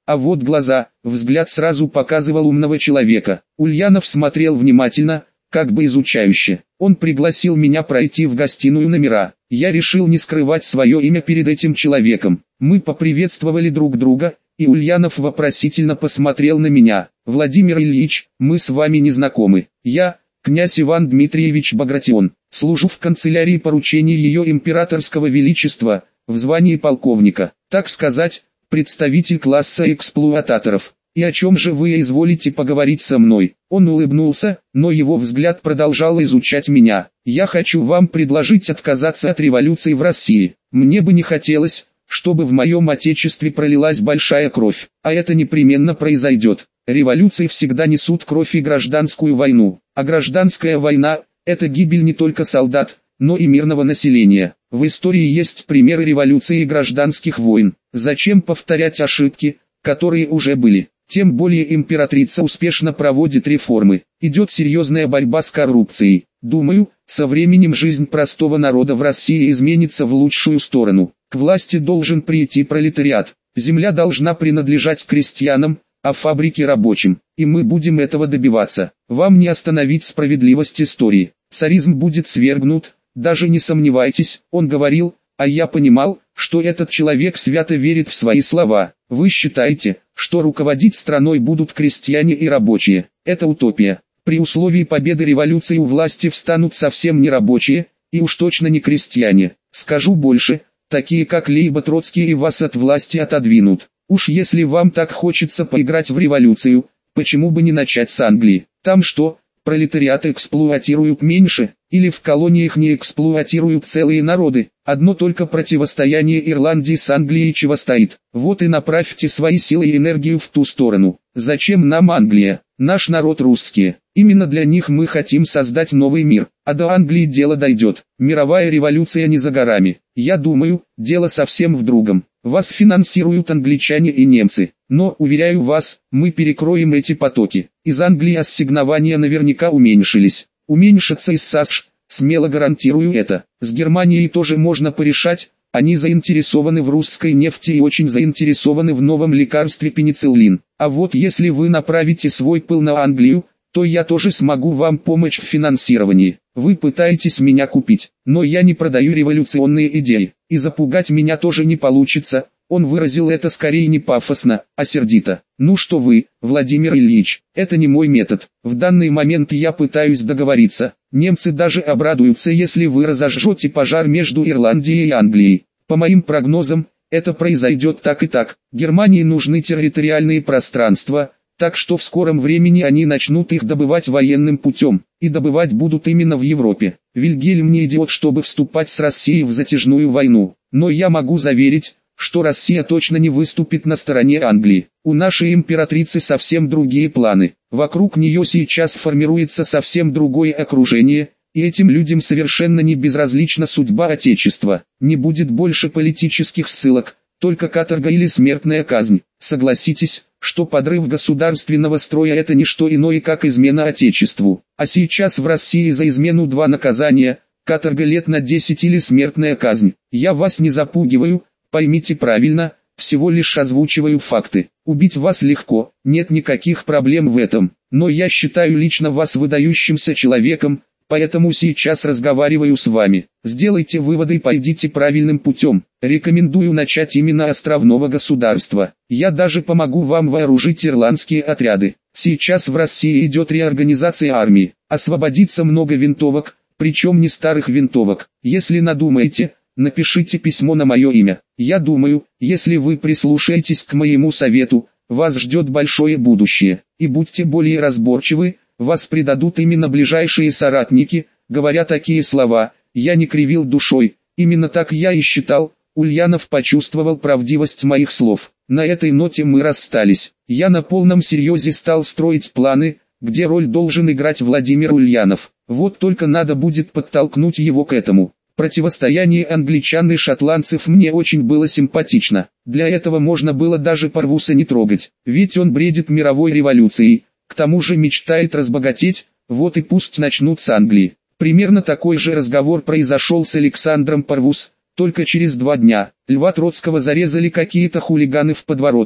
А вот глаза, взгляд сразу показывал умного человека. Ульянов смотрел внимательно, как бы изучающе. Он пригласил меня пройти в гостиную номера. Я решил не скрывать свое имя перед этим человеком. Мы поприветствовали друг друга, и Ульянов вопросительно посмотрел на меня. «Владимир Ильич, мы с вами не знакомы. Я, князь Иван Дмитриевич Багратион, служу в канцелярии поручения ее императорского величества, в звании полковника, так сказать, представитель класса эксплуататоров. И о чем же вы изволите поговорить со мной?» Он улыбнулся, но его взгляд продолжал изучать меня. «Я хочу вам предложить отказаться от революции в России. Мне бы не хотелось, чтобы в моем отечестве пролилась большая кровь, а это непременно произойдет. Революции всегда несут кровь и гражданскую войну, а гражданская война – это гибель не только солдат, но и мирного населения. В истории есть примеры революции и гражданских войн. Зачем повторять ошибки, которые уже были? Тем более императрица успешно проводит реформы. Идет серьезная борьба с коррупцией. Думаю, со временем жизнь простого народа в России изменится в лучшую сторону. К власти должен прийти пролетариат. Земля должна принадлежать крестьянам, а фабрики рабочим. И мы будем этого добиваться. Вам не остановить справедливость истории. Царизм будет свергнут, даже не сомневайтесь, он говорил, а я понимал, что этот человек свято верит в свои слова. Вы считаете, что руководить страной будут крестьяне и рабочие? Это утопия. При условии победы революции у власти встанут совсем не рабочие, и уж точно не крестьяне. Скажу больше, такие как Лейба Троцкий и вас от власти отодвинут. Уж если вам так хочется поиграть в революцию, почему бы не начать с Англии? Там что, пролетариат эксплуатируют меньше, или в колониях не эксплуатируют целые народы? Одно только противостояние Ирландии с Англией чего стоит. Вот и направьте свои силы и энергию в ту сторону. Зачем нам Англия? Наш народ русские. Именно для них мы хотим создать новый мир. А до Англии дело дойдет. Мировая революция не за горами. Я думаю, дело совсем в другом. Вас финансируют англичане и немцы. Но, уверяю вас, мы перекроем эти потоки. Из Англии ассигнования наверняка уменьшились. Уменьшатся из САСШ, смело гарантирую это. С Германией тоже можно порешать. Они заинтересованы в русской нефти и очень заинтересованы в новом лекарстве пенициллин. А вот если вы направите свой пыл на Англию, то я тоже смогу вам помочь в финансировании. Вы пытаетесь меня купить, но я не продаю революционные идеи, и запугать меня тоже не получится. Он выразил это скорее не пафосно, а сердито. Ну что вы, Владимир Ильич, это не мой метод. В данный момент я пытаюсь договориться. Немцы даже обрадуются, если вы разожжете пожар между Ирландией и Англией. По моим прогнозам, это произойдет так и так. Германии нужны территориальные пространства, так что в скором времени они начнут их добывать военным путем, и добывать будут именно в Европе. Вильгельм не идиот, чтобы вступать с Россией в затяжную войну, но я могу заверить, что Россия точно не выступит на стороне Англии. У нашей императрицы совсем другие планы. Вокруг нее сейчас формируется совсем другое окружение, и этим людям совершенно не безразлична судьба Отечества. Не будет больше политических ссылок, только каторга или смертная казнь. Согласитесь, что подрыв государственного строя это не что иное, как измена Отечеству. А сейчас в России за измену два наказания, каторга лет на десять или смертная казнь. Я вас не запугиваю. Поймите правильно, всего лишь озвучиваю факты. Убить вас легко, нет никаких проблем в этом. Но я считаю лично вас выдающимся человеком, поэтому сейчас разговариваю с вами. Сделайте выводы и пойдите правильным путем. Рекомендую начать именно островного государства. Я даже помогу вам вооружить ирландские отряды. Сейчас в России идет реорганизация армии. Освободится много винтовок, причем не старых винтовок. Если надумаете, напишите письмо на мое имя. Я думаю, если вы прислушаетесь к моему совету, вас ждет большое будущее. И будьте более разборчивы, вас предадут именно ближайшие соратники. Говоря такие слова, я не кривил душой, именно так я и считал. Ульянов почувствовал правдивость моих слов. На этой ноте мы расстались. Я на полном серьезе стал строить планы, где роль должен играть Владимир Ульянов. Вот только надо будет подтолкнуть его к этому. Противостояние англичан и шотландцев мне очень было симпатично. Для этого можно было даже Парвуса не трогать, ведь он бредит мировой революцией, к тому же мечтает разбогатеть, вот и пусть начнут с Англии. Примерно такой же разговор произошел с Александром Парвус, только через два дня. Льва Троцкого зарезали какие-то хулиганы в подворотне,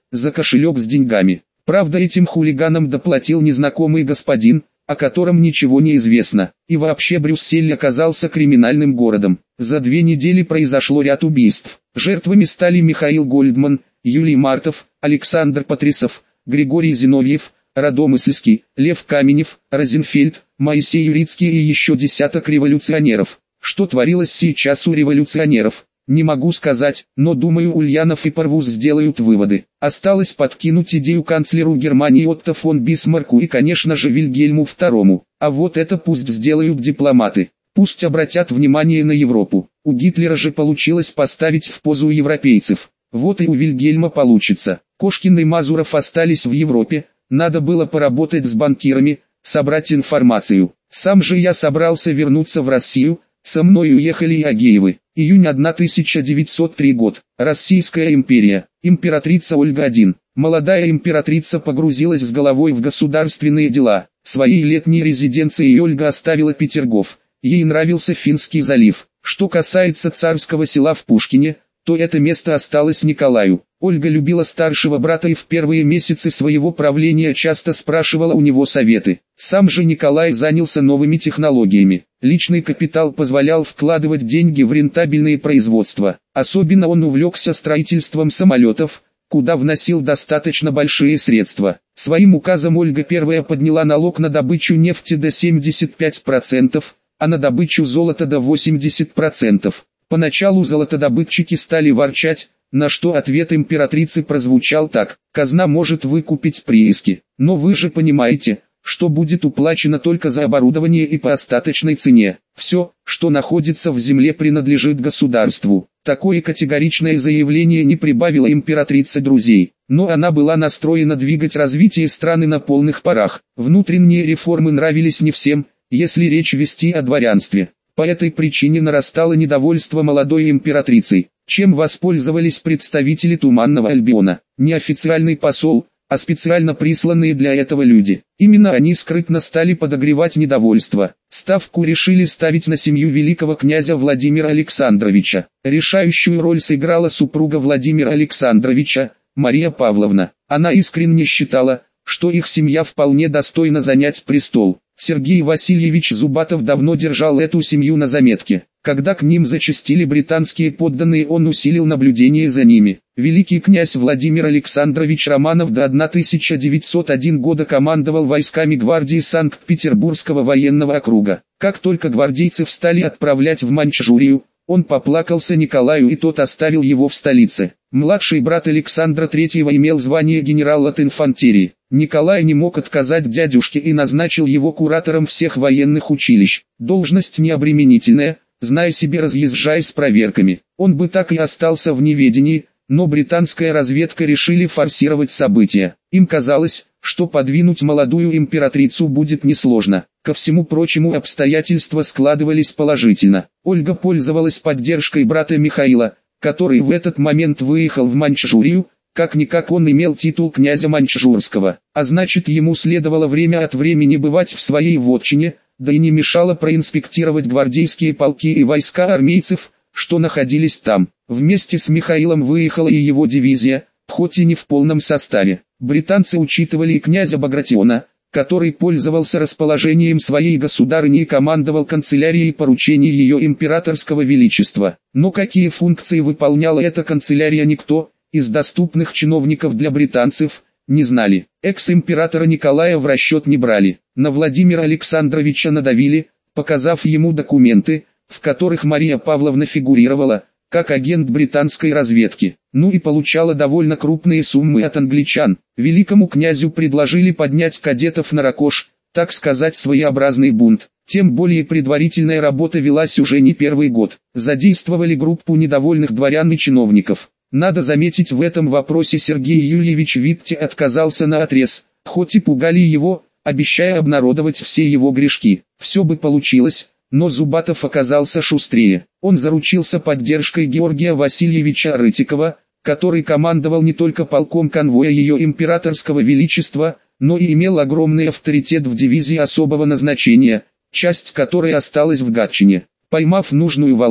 за кошелек с деньгами. Правда, этим хулиганам доплатил незнакомый господин, о котором ничего не известно. И вообще Брюссель оказался криминальным городом. За две недели произошло ряд убийств. Жертвами стали Михаил Гольдман, Юлий Мартов, Александр Патрисов, Григорий Зиновьев, Радомысльский, Лев Каменев, Розенфельд, Моисей Юрицкий и еще десяток революционеров. Что творилось сейчас у революционеров? Не могу сказать, но думаю, Ульянов и Парвус сделают выводы. Осталось подкинуть идею канцлеру Германии Отто фон Бисмарку и, конечно же, Вильгельму второму. А вот это пусть сделают дипломаты. Пусть обратят внимание на Европу. У Гитлера же получилось поставить в позу европейцев. Вот и у Вильгельма получится. Кошкин и Мазуров остались в Европе. Надо было поработать с банкирами, собрать информацию. Сам же я собрался вернуться в Россию. Со мной уехали и Агеевы. Июнь тысяча девятьсот третий год. Российская империя. Императрица Ольга один. Молодая императрица погрузилась с головой в государственные дела. Своей летней резиденцией Ольга оставила Петергоф. Ей нравился Финский залив. Что касается царского села в Пушкине, то это место осталось Николаю. Ольга любила старшего брата и в первые месяцы своего правления часто спрашивала у него советы. Сам же Николай занялся новыми технологиями. Личный капитал позволял вкладывать деньги в рентабельные производства. Особенно он увлекся строительством самолетов, куда вносил достаточно большие средства. Своим указом Ольга первая подняла налог на добычу нефти до семидесяти пяти процентов, а на добычу золота до восьмидесяти процентов. Поначалу золотодобытчики стали ворчать, на что ответ императрицы прозвучал так: казна может выкупить прииски, но вы же понимаете, что будет уплачено только за оборудование и по остаточной цене. Все, что находится в земле, принадлежит государству. Такое категоричное заявление не прибавило императрице друзей, но она была настроена двигать развитие страны на полных парах. Внутренние реформы нравились не всем, если речь вести о дворянстве. По этой причине нарастало недовольство молодой императрицей, чем воспользовались представители Туманного Альбиона, не официальный посол, а специально присланные для этого люди. Именно они скрытно стали подогревать недовольство. Ставку решили ставить на семью великого князя Владимира Александровича. Решающую роль сыграла супруга Владимира Александровича, Мария Павловна. Она искренне считала, что их семья вполне достойна занять престол. Сергей Васильевич Зубатов давно держал эту семью на заметке. Когда к ним зачастили британские подданные, он усилил наблюдение за ними. Великий князь Владимир Александрович Романов до тысяча девятьсот первого года командовал войсками гвардии Санкт-Петербургского военного округа. Как только гвардейцев стали отправлять в Маньчжурию, он поплакался Николаю, и тот оставил его в столице. Младший брат Александра третьего имел звание генерала от инфантерии. Николай не мог отказать дядюшке и назначил его куратором всех военных училищ. Должность необременительная, зная себе, разъезжая с проверками. Он бы так и остался в неведении, но британская разведка решили форсировать события. Им казалось, что подвинуть молодую императрицу будет несложно. Ко всему прочему, обстоятельства складывались положительно. Ольга пользовалась поддержкой брата Михаила, который в этот момент выехал в Маньчжурию. Как-никак он имел титул князя Маньчжурского, а значит, ему следовало время от времени бывать в своей вотчине, да и не мешало проинспектировать гвардейские полки и войска армейцев, что находились там. Вместе с Михаилом выехала и его дивизия, хоть и не в полном составе. Британцы учитывали и князя Багратиона, который пользовался расположением своей государыни и командовал канцелярией поручений ее императорского величества. Но какие функции выполняла эта канцелярия, никто из доступных чиновников для британцев не знали. Экс-императора Николая в расчет не брали. На Владимира Александровича надавили, показав ему документы, в которых Мария Павловна фигурировала как агент британской разведки. Ну и получала довольно крупные суммы от англичан. Великому князю предложили поднять кадетов на ракош, так сказать, своеобразный бунт. Тем более предварительная работа велась уже не первый год. Задействовали группу недовольных дворян и чиновников. Надо заметить, в этом вопросе Сергей Юльевич Витте отказался наотрез, хоть и пугали его, обещая обнародовать все его грешки. Все бы получилось, но Зубатов оказался шустрее. Он заручился поддержкой Георгия Васильевича Рытикова, который командовал не только полком конвоя ее императорского величества, но и имел огромный авторитет в дивизии особого назначения, часть которой осталась в Гатчине. Поймав нужную волну,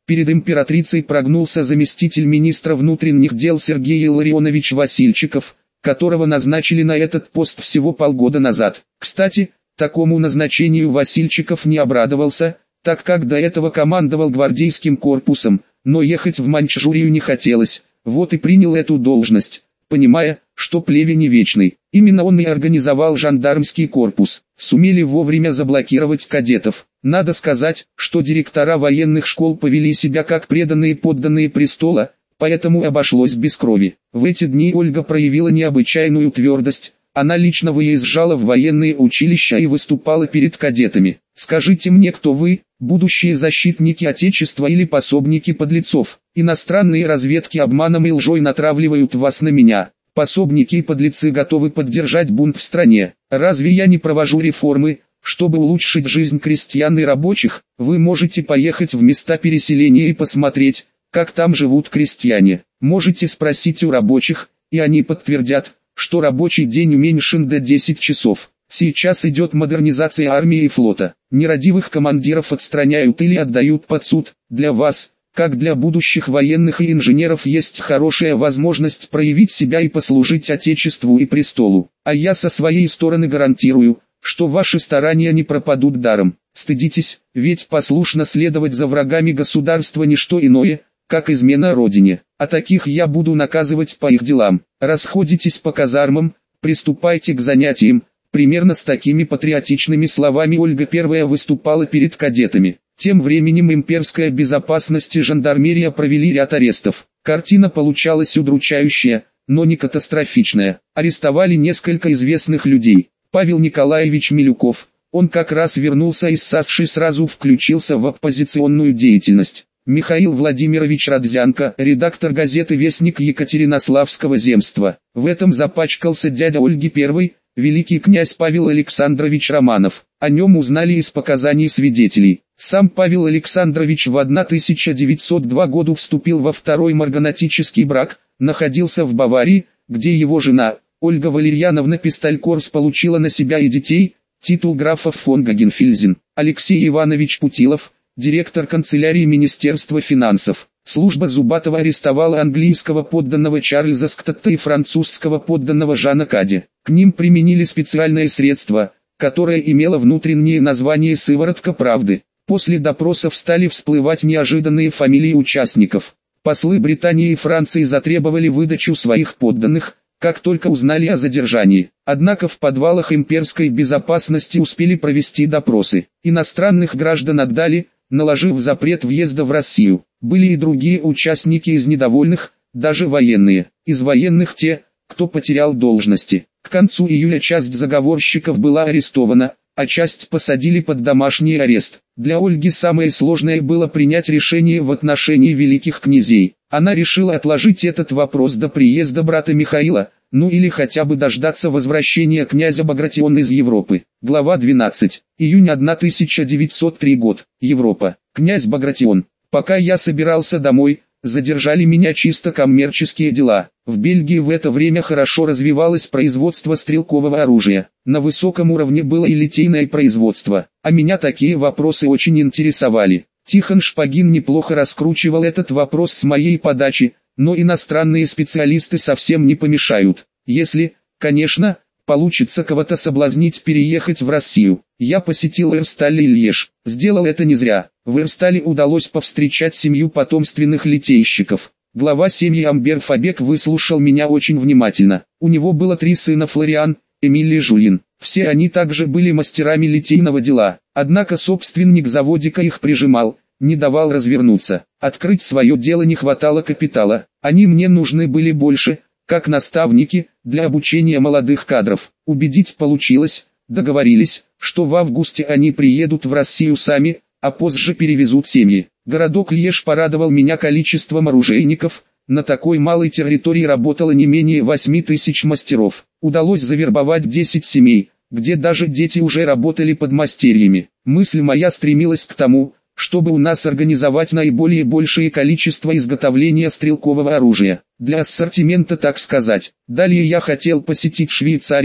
Перед императрицей прогнулся заместитель министра внутренних дел Сергей Илларионович Васильчиков, которого назначили на этот пост всего полгода назад. Кстати, такому назначению Васильчиков не обрадовался, так как до этого командовал гвардейским корпусом, но ехать в Маньчжурию не хотелось, вот и принял эту должность, понимая, что плеве не вечный. Именно он и организовал жандармский корпус. Сумели вовремя заблокировать кадетов. Надо сказать, что директора военных школ повели себя как преданные подданные престола, поэтому обошлось без крови. В эти дни Ольга проявила необычайную твердость. Она лично выезжала в военные училища и выступала перед кадетами. «Скажите мне, кто вы, будущие защитники Отечества или пособники подлецов? Иностранные разведки обманом и лжой натравливают вас на меня. Пособники и подлецы готовы поддержать бунт в стране. Разве я не провожу реформы, чтобы улучшить жизнь крестьян и рабочих? Вы можете поехать в места переселения и посмотреть, как там живут крестьяне. Можете спросить у рабочих, и они подтвердят, что рабочий день уменьшен до десяти часов. Сейчас идет модернизация армии и флота. Нерадивых командиров отстраняют или отдают под суд. Для вас, как для будущих военных и инженеров, есть хорошая возможность проявить себя и послужить Отечеству и престолу. А я со своей стороны гарантирую, что ваши старания не пропадут даром. Стыдитесь, ведь послушно следовать за врагами государства не что иное, как измена Родине. А таких я буду наказывать по их делам. Расходитесь по казармам, приступайте к занятиям. Примерно с такими патриотичными словами Ольга Первая выступала перед кадетами. Тем временем имперская безопасность и жандармерия провели ряд арестов. Картина получалась удручающая, но не катастрофичная. Арестовали несколько известных людей. Павел Николаевич Милюков, он как раз вернулся из САСШ и сразу включился в оппозиционную деятельность. Михаил Владимирович Родзянко, редактор газеты «Вестник» Екатеринославского земства. В этом запачкался дядя Ольги Первой, великий князь Павел Александрович Романов. О нем узнали из показаний свидетелей. Сам Павел Александрович в тысяча девятьсот втором году вступил во второй марганатический брак, находился в Баварии, где его жена, Ольга Валерьяновна Пистолькорс, получила на себя и детей, титул графа фон Гагенфельзен. Алексей Иванович Путилов, директор канцелярии Министерства финансов. Служба Зубатова арестовала английского подданного Чарльза Скотта и французского подданного Жана Кади. К ним применили специальное средство, которое имело внутреннее название «Сыворотка правды». После допросов стали всплывать неожиданные фамилии участников. Послы Британии и Франции затребовали выдачу своих подданных, как только узнали о задержании. Однако в подвалах имперской безопасности успели провести допросы. Иностранных граждан отдали, наложив запрет въезда в Россию. Были и другие участники из недовольных, даже военные. Из военных те, кто потерял должности. К концу июля часть заговорщиков была арестована, а часть посадили под домашний арест. Для Ольги самое сложное было принять решение в отношении великих князей. Она решила отложить этот вопрос до приезда брата Михаила, ну или хотя бы дождаться возвращения князя Багратиона из Европы. Глава двенадцать. Июнь тысяча девятьсот третий год. Европа. Князь Багратион. Пока я собирался домой, задержали меня чисто коммерческие дела. В Бельгии в это время хорошо развивалось производство стрелкового оружия. На высоком уровне было и литейное производство. А меня такие вопросы очень интересовали. Тихон Шпагин неплохо раскручивал этот вопрос с моей подачи, но иностранные специалисты совсем не помешают. Если, конечно, получится кого-то соблазнить переехать в Россию. Я посетил Эрсталь и Льеж. Сделал это не зря. В Эрстале удалось повстречать семью потомственных литейщиков. Глава семьи Амбер Фабек выслушал меня очень внимательно. У него было три сына: Флориан, Эмиль и Жулин. Все они также были мастерами литейного дела. Однако собственник заводика их прижимал, не давал развернуться. Открыть свое дело не хватало капитала. Они мне нужны были больше, как наставники, для обучения молодых кадров. Убедить получилось, договорились, что в августе они приедут в Россию сами, а позже перевезут семьи. Городок Льеж порадовал меня количеством оружейников. На такой малой территории работало не менее восьми тысяч мастеров. Удалось завербовать десять семей, где даже дети уже работали подмастерьями. Мысль моя стремилась к тому, чтобы у нас организовать наиболее большее количество изготовления стрелкового оружия. Для ассортимента, так сказать. Далее я хотел посетить Швейцарию,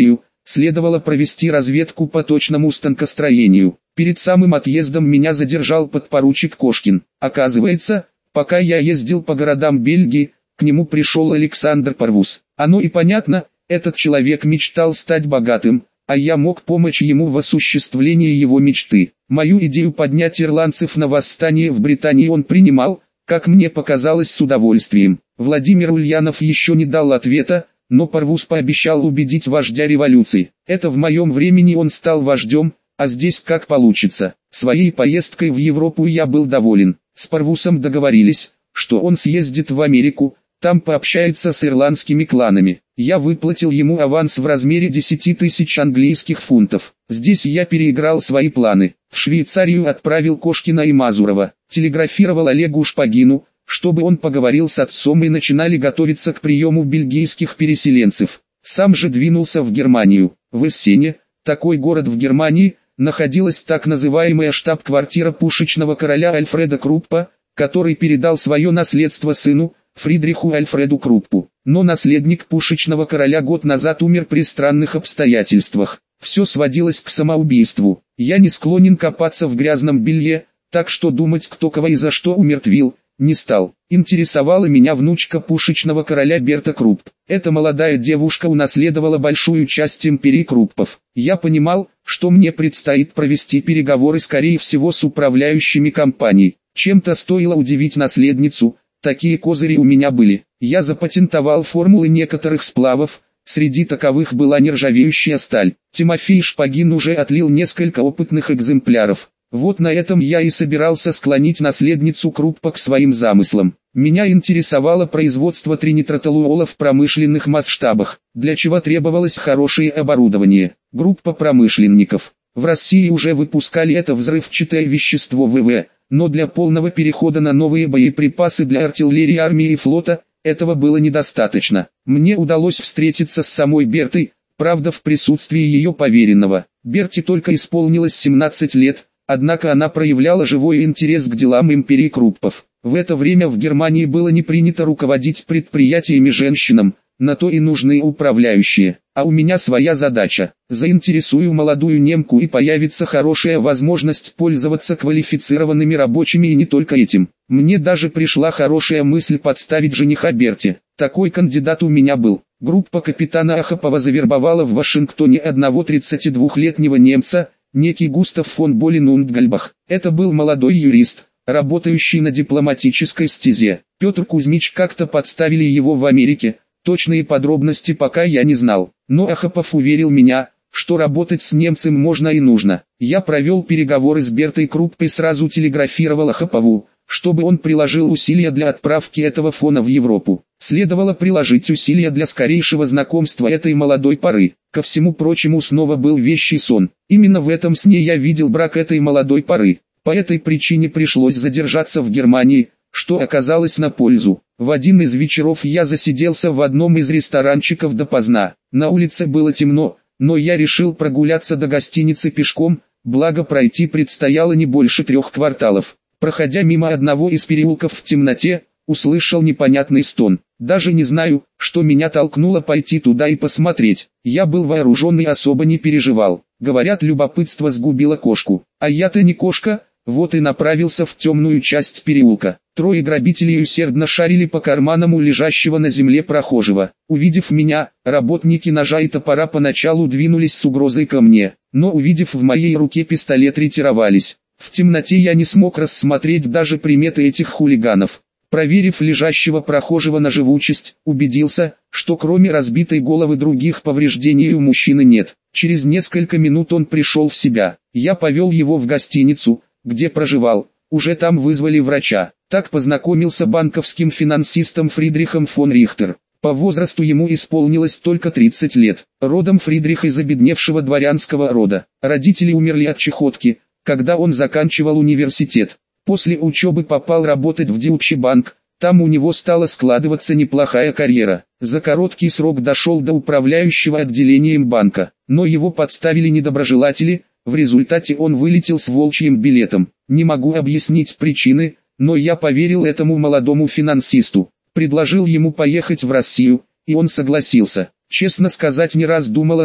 следовало провести разведку по точному станкостроению. Перед самым отъездом меня задержал подпоручик Кошкин. Оказывается, пока я ездил по городам Бельгии, к нему пришел Александр Парвус. Оно и понятно, этот человек мечтал стать богатым, а я мог помочь ему в осуществлении его мечты. Мою идею поднять ирландцев на восстание в Британии он принимал, как мне показалось, с удовольствием. Владимир Ульянов еще не дал ответа, но Парвус пообещал убедить вождя революции. Это в моем времени он стал вождем, а здесь как получится. Своей поездкой в Европу я был доволен. С Парвусом договорились, что он съездит в Америку, там пообщается с ирландскими кланами. Я выплатил ему аванс в размере десяти тысяч английских фунтов. Здесь я переиграл свои планы. В Швейцарию отправил Кошкина и Мазурова. Телеграфировал Олегу Шпагину, чтобы он поговорил с отцом и начинали готовиться к приему бельгийских переселенцев. Сам же двинулся в Германию. В Эссене, такой город в Германии, находилась так называемая штаб-квартира пушечного короля Альфреда Круппа, который передал свое наследство сыну, Фридриху Альфреду Круппу. Но наследник пушечного короля год назад умер при странных обстоятельствах. Все сводилось к самоубийству. Я не склонен копаться в грязном белье, так что думать, кто кого и за что умертвил, не стал. Интересовала меня внучка пушечного короля Берта Крупп. Эта молодая девушка унаследовала большую часть империи Круппов. Я понимал, что мне предстоит провести переговоры скорее всего с управляющими компанией. Чем-то стоило удивить наследницу, такие козыри у меня были. Я запатентовал формулы некоторых сплавов, среди таковых была нержавеющая сталь. Тимофей Шпагин уже отлил несколько опытных экземпляров. Вот на этом я и собирался склонить наследницу Круппа к своим замыслам. Меня интересовало производство тринитротолуола в промышленных масштабах, для чего требовалось хорошее оборудование. Группа промышленников. В России уже выпускали это взрывчатое вещество ВВ, но для полного перехода на новые боеприпасы для артиллерии, армии и флота, этого было недостаточно. Мне удалось встретиться с самой Бертой, правда в присутствии ее поверенного. Берте только исполнилось семнадцать лет, однако она проявляла живой интерес к делам империи Круппов. В это время в Германии было не принято руководить предприятиями женщинам, на то и нужны управляющие. А у меня своя задача. Заинтересую молодую немку и появится хорошая возможность пользоваться квалифицированными рабочими и не только этим. Мне даже пришла хорошая мысль подставить жениха Берте. Такой кандидат у меня был. Группа капитана Ахапова завербовала в Вашингтоне одного тридцатидвухлетнего немца, некий Густав фон Болин-Ундгальбах. Это был молодой юрист, работающий на дипломатической стезе. Петр Кузьмич как-то подставили его в Америке. Точные подробности пока я не знал, но Ахапов уверил меня, что работать с немцем можно и нужно. Я провел переговоры с Бертой Круппой, сразу телеграфировал Ахапову, чтобы он приложил усилия для отправки этого фона в Европу. Следовало приложить усилия для скорейшего знакомства этой молодой поры. Ко всему прочему снова был вещий сон. Именно в этом сне я видел брак этой молодой поры. По этой причине пришлось задержаться в Германии, что оказалось на пользу. В один из вечеров я засиделся в одном из ресторанчиков допоздна. На улице было темно, но я решил прогуляться до гостиницы пешком, благо пройти предстояло не больше трех кварталов. Проходя мимо одного из переулков в темноте, услышал непонятный стон. Даже не знаю, что меня толкнуло пойти туда и посмотреть. Я был вооружен и особо не переживал. Говорят, любопытство сгубило кошку. А я-то не кошка, вот и направился в темную часть переулка. Трое грабителей усердно шарили по карманам у лежащего на земле прохожего. Увидев меня, работники ножа и топора поначалу двинулись с угрозой ко мне, но увидев в моей руке пистолет, ретировались. В темноте я не смог рассмотреть даже приметы этих хулиганов. Проверив лежащего прохожего на живучесть, убедился, что кроме разбитой головы других повреждений у мужчины нет. Через несколько минут он пришел в себя. Я повел его в гостиницу, где проживал. Уже там вызвали врача. Так познакомился с банковским финансистом Фридрихом фон Рихтер. По возрасту ему исполнилось только тридцать лет. Родом Фридрих из обедневшего дворянского рода. Родители умерли от чехотки, когда он заканчивал университет. После учебы попал работать в Deutsche Bank. Там у него стала складываться неплохая карьера. За короткий срок дошел до управляющего отделением банка. Но его подставили недоброжелатели. В результате он вылетел с волчьим билетом. Не могу объяснить причины, но я поверил этому молодому финансисту. Предложил ему поехать в Россию, и он согласился. Честно сказать, не раз думал о том,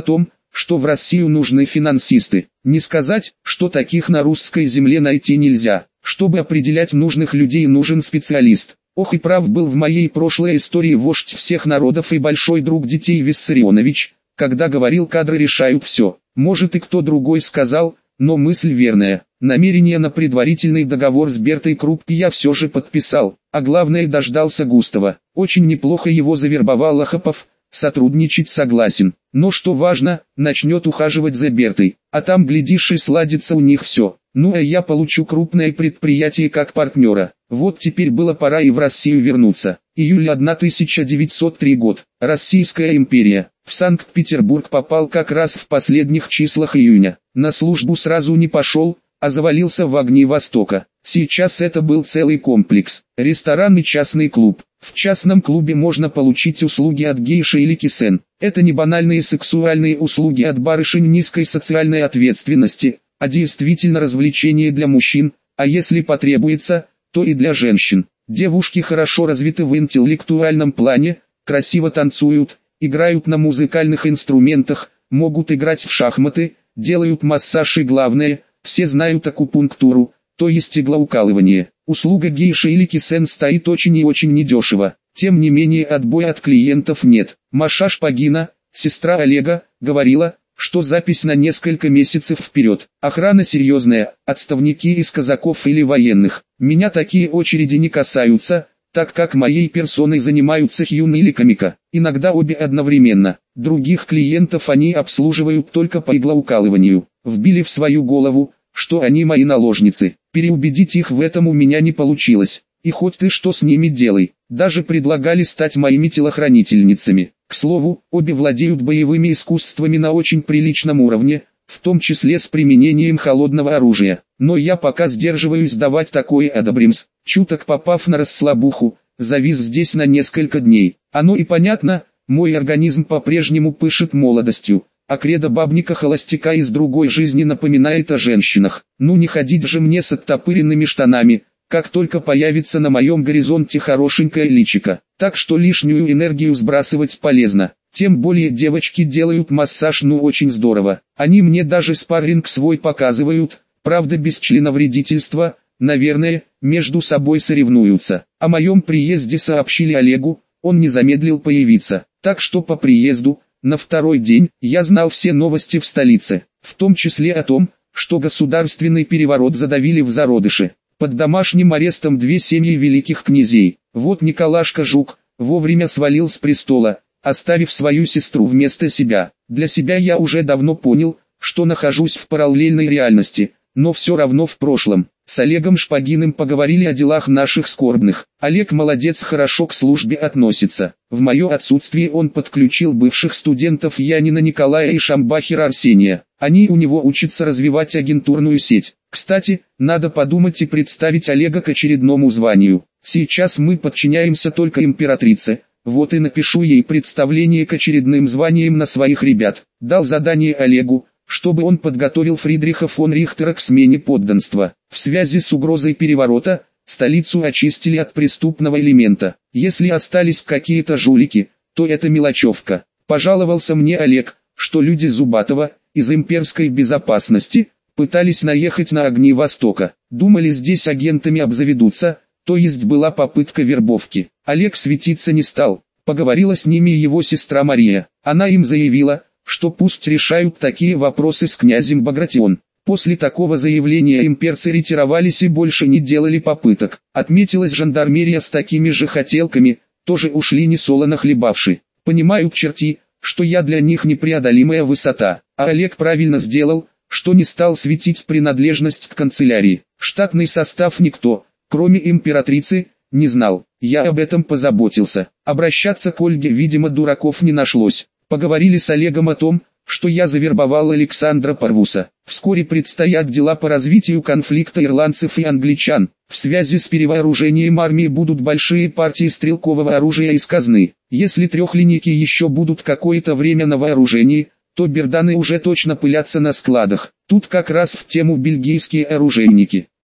что в Россию нужны финансисты. Не сказать, что таких на русской земле найти нельзя. Чтобы определять нужных людей, нужен специалист. Ох, и прав был в моей прошлой истории вождь всех народов и большой друг детей Виссарионович, когда говорил: кадры решают все. Может, и кто другой сказал, но мысль верная. Намерение на предварительный договор с Бертой Крупки я все же подписал, а главное, дождался Густава. Очень неплохо его завербовал Ахапов, сотрудничать согласен. Но что важно, начнет ухаживать за Бертой, а там, глядишь, и сладится у них все. Ну а я получу крупное предприятие как партнера. Вот теперь было пора и в Россию вернуться. Июль тысяча девятьсот третий год. Российская империя. В Санкт-Петербург попал как раз в последних числах июня. На службу сразу не пошел, а завалился в огни Востока. Сейчас это был целый комплекс. Ресторан и частный клуб. В частном клубе можно получить услуги от гейши или кисен. Это не банальные сексуальные услуги от барышень низкой социальной ответственности, а действительно развлечение для мужчин, а если потребуется, то и для женщин. Девушки хорошо развиты в интеллектуальном плане, красиво танцуют, играют на музыкальных инструментах, могут играть в шахматы, делают массаж и главное, все знают акупунктуру, то есть иглоукалывание. Услуга гейши или кисен стоит очень и очень недешево. Тем не менее, отбоя от клиентов нет. Маша Шпагина, сестра Олега, говорила, что запись на несколько месяцев вперед. Охрана серьезная, отставники из казаков или военных. Меня такие очереди не касаются, так как моей персоной занимаются Хьюн или Комика. Иногда обе одновременно. Других клиентов они обслуживают только по иглоукалыванию. Вбили в свою голову, что они мои наложницы. Переубедить их в этом у меня не получилось. И хоть ты что с ними делай. Даже предлагали стать моими телохранительницами. К слову, обе владеют боевыми искусствами на очень приличном уровне, в том числе с применением холодного оружия. Но я пока сдерживаюсь давать такое одобримс. Чуток попав на расслабуху, завис здесь на несколько дней. Оно и понятно, мой организм по-прежнему пышет молодостью, а кредо бабника-холостяка из другой жизни напоминает о женщинах. Ну не ходить же мне с оттопыренными штанами, как только появится на моем горизонте хорошенькое личико. Так что лишнюю энергию сбрасывать полезно. Тем более девочки делают массаж ну очень здорово. Они мне даже спарринг свой показывают, правда без членовредительства, наверное, между собой соревнуются. О моем приезде сообщили Олегу, он не замедлил появиться. Так что по приезду, на второй день, я знал все новости в столице, в том числе о том, что государственный переворот задавили в зародыше. Под домашним арестом две семьи великих князей. Вот Николашка Жук вовремя свалил с престола, оставив свою сестру вместо себя. Для себя я уже давно понял, что нахожусь в параллельной реальности, но все равно в прошлом. С Олегом Шпагиным поговорили о делах наших скорбных. Олег молодец, хорошо к службе относится. В мое отсутствие он подключил бывших студентов Янина Николая и Шамбахера Арсения. Они у него учатся развивать агентурную сеть. Кстати, надо подумать и представить Олега к очередному званию. Сейчас мы подчиняемся только императрице. Вот и напишу ей представление к очередным званиям на своих ребят. Дал задание Олегу, чтобы он подготовил Фридриха фон Рихтера к смене подданства. В связи с угрозой переворота, столицу очистили от преступного элемента. Если остались какие-то жулики, то это мелочевка. Пожаловался мне Олег, что люди Зубатова, из имперской безопасности, пытались наехать на огни Востока. Думали, здесь агентами обзаведутся, то есть была попытка вербовки. Олег светиться не стал. Поговорила с ними его сестра Мария. Она им заявила, что пусть решают такие вопросы с князем Багратион. После такого заявления имперцы ретировались и больше не делали попыток. Отметилась жандармерия с такими же хотелками, тоже ушли несолоно хлебавши. Понимают черти, что я для них непреодолимая высота. А Олег правильно сделал, что не стал светить принадлежность к канцелярии. Штатный состав никто, кроме императрицы, не знал. Я об этом позаботился. Обращаться к Ольге, видимо, дураков не нашлось. Поговорили с Олегом о том, что я завербовал Александра Парвуса. Вскоре предстоят дела по развитию конфликта ирландцев и англичан. В связи с перевооружением армии будут большие партии стрелкового оружия из казны. Если трехлинейки еще будут какое-то время на вооружении, то берданы уже точно пылятся на складах. Тут как раз в тему бельгийские оружейники.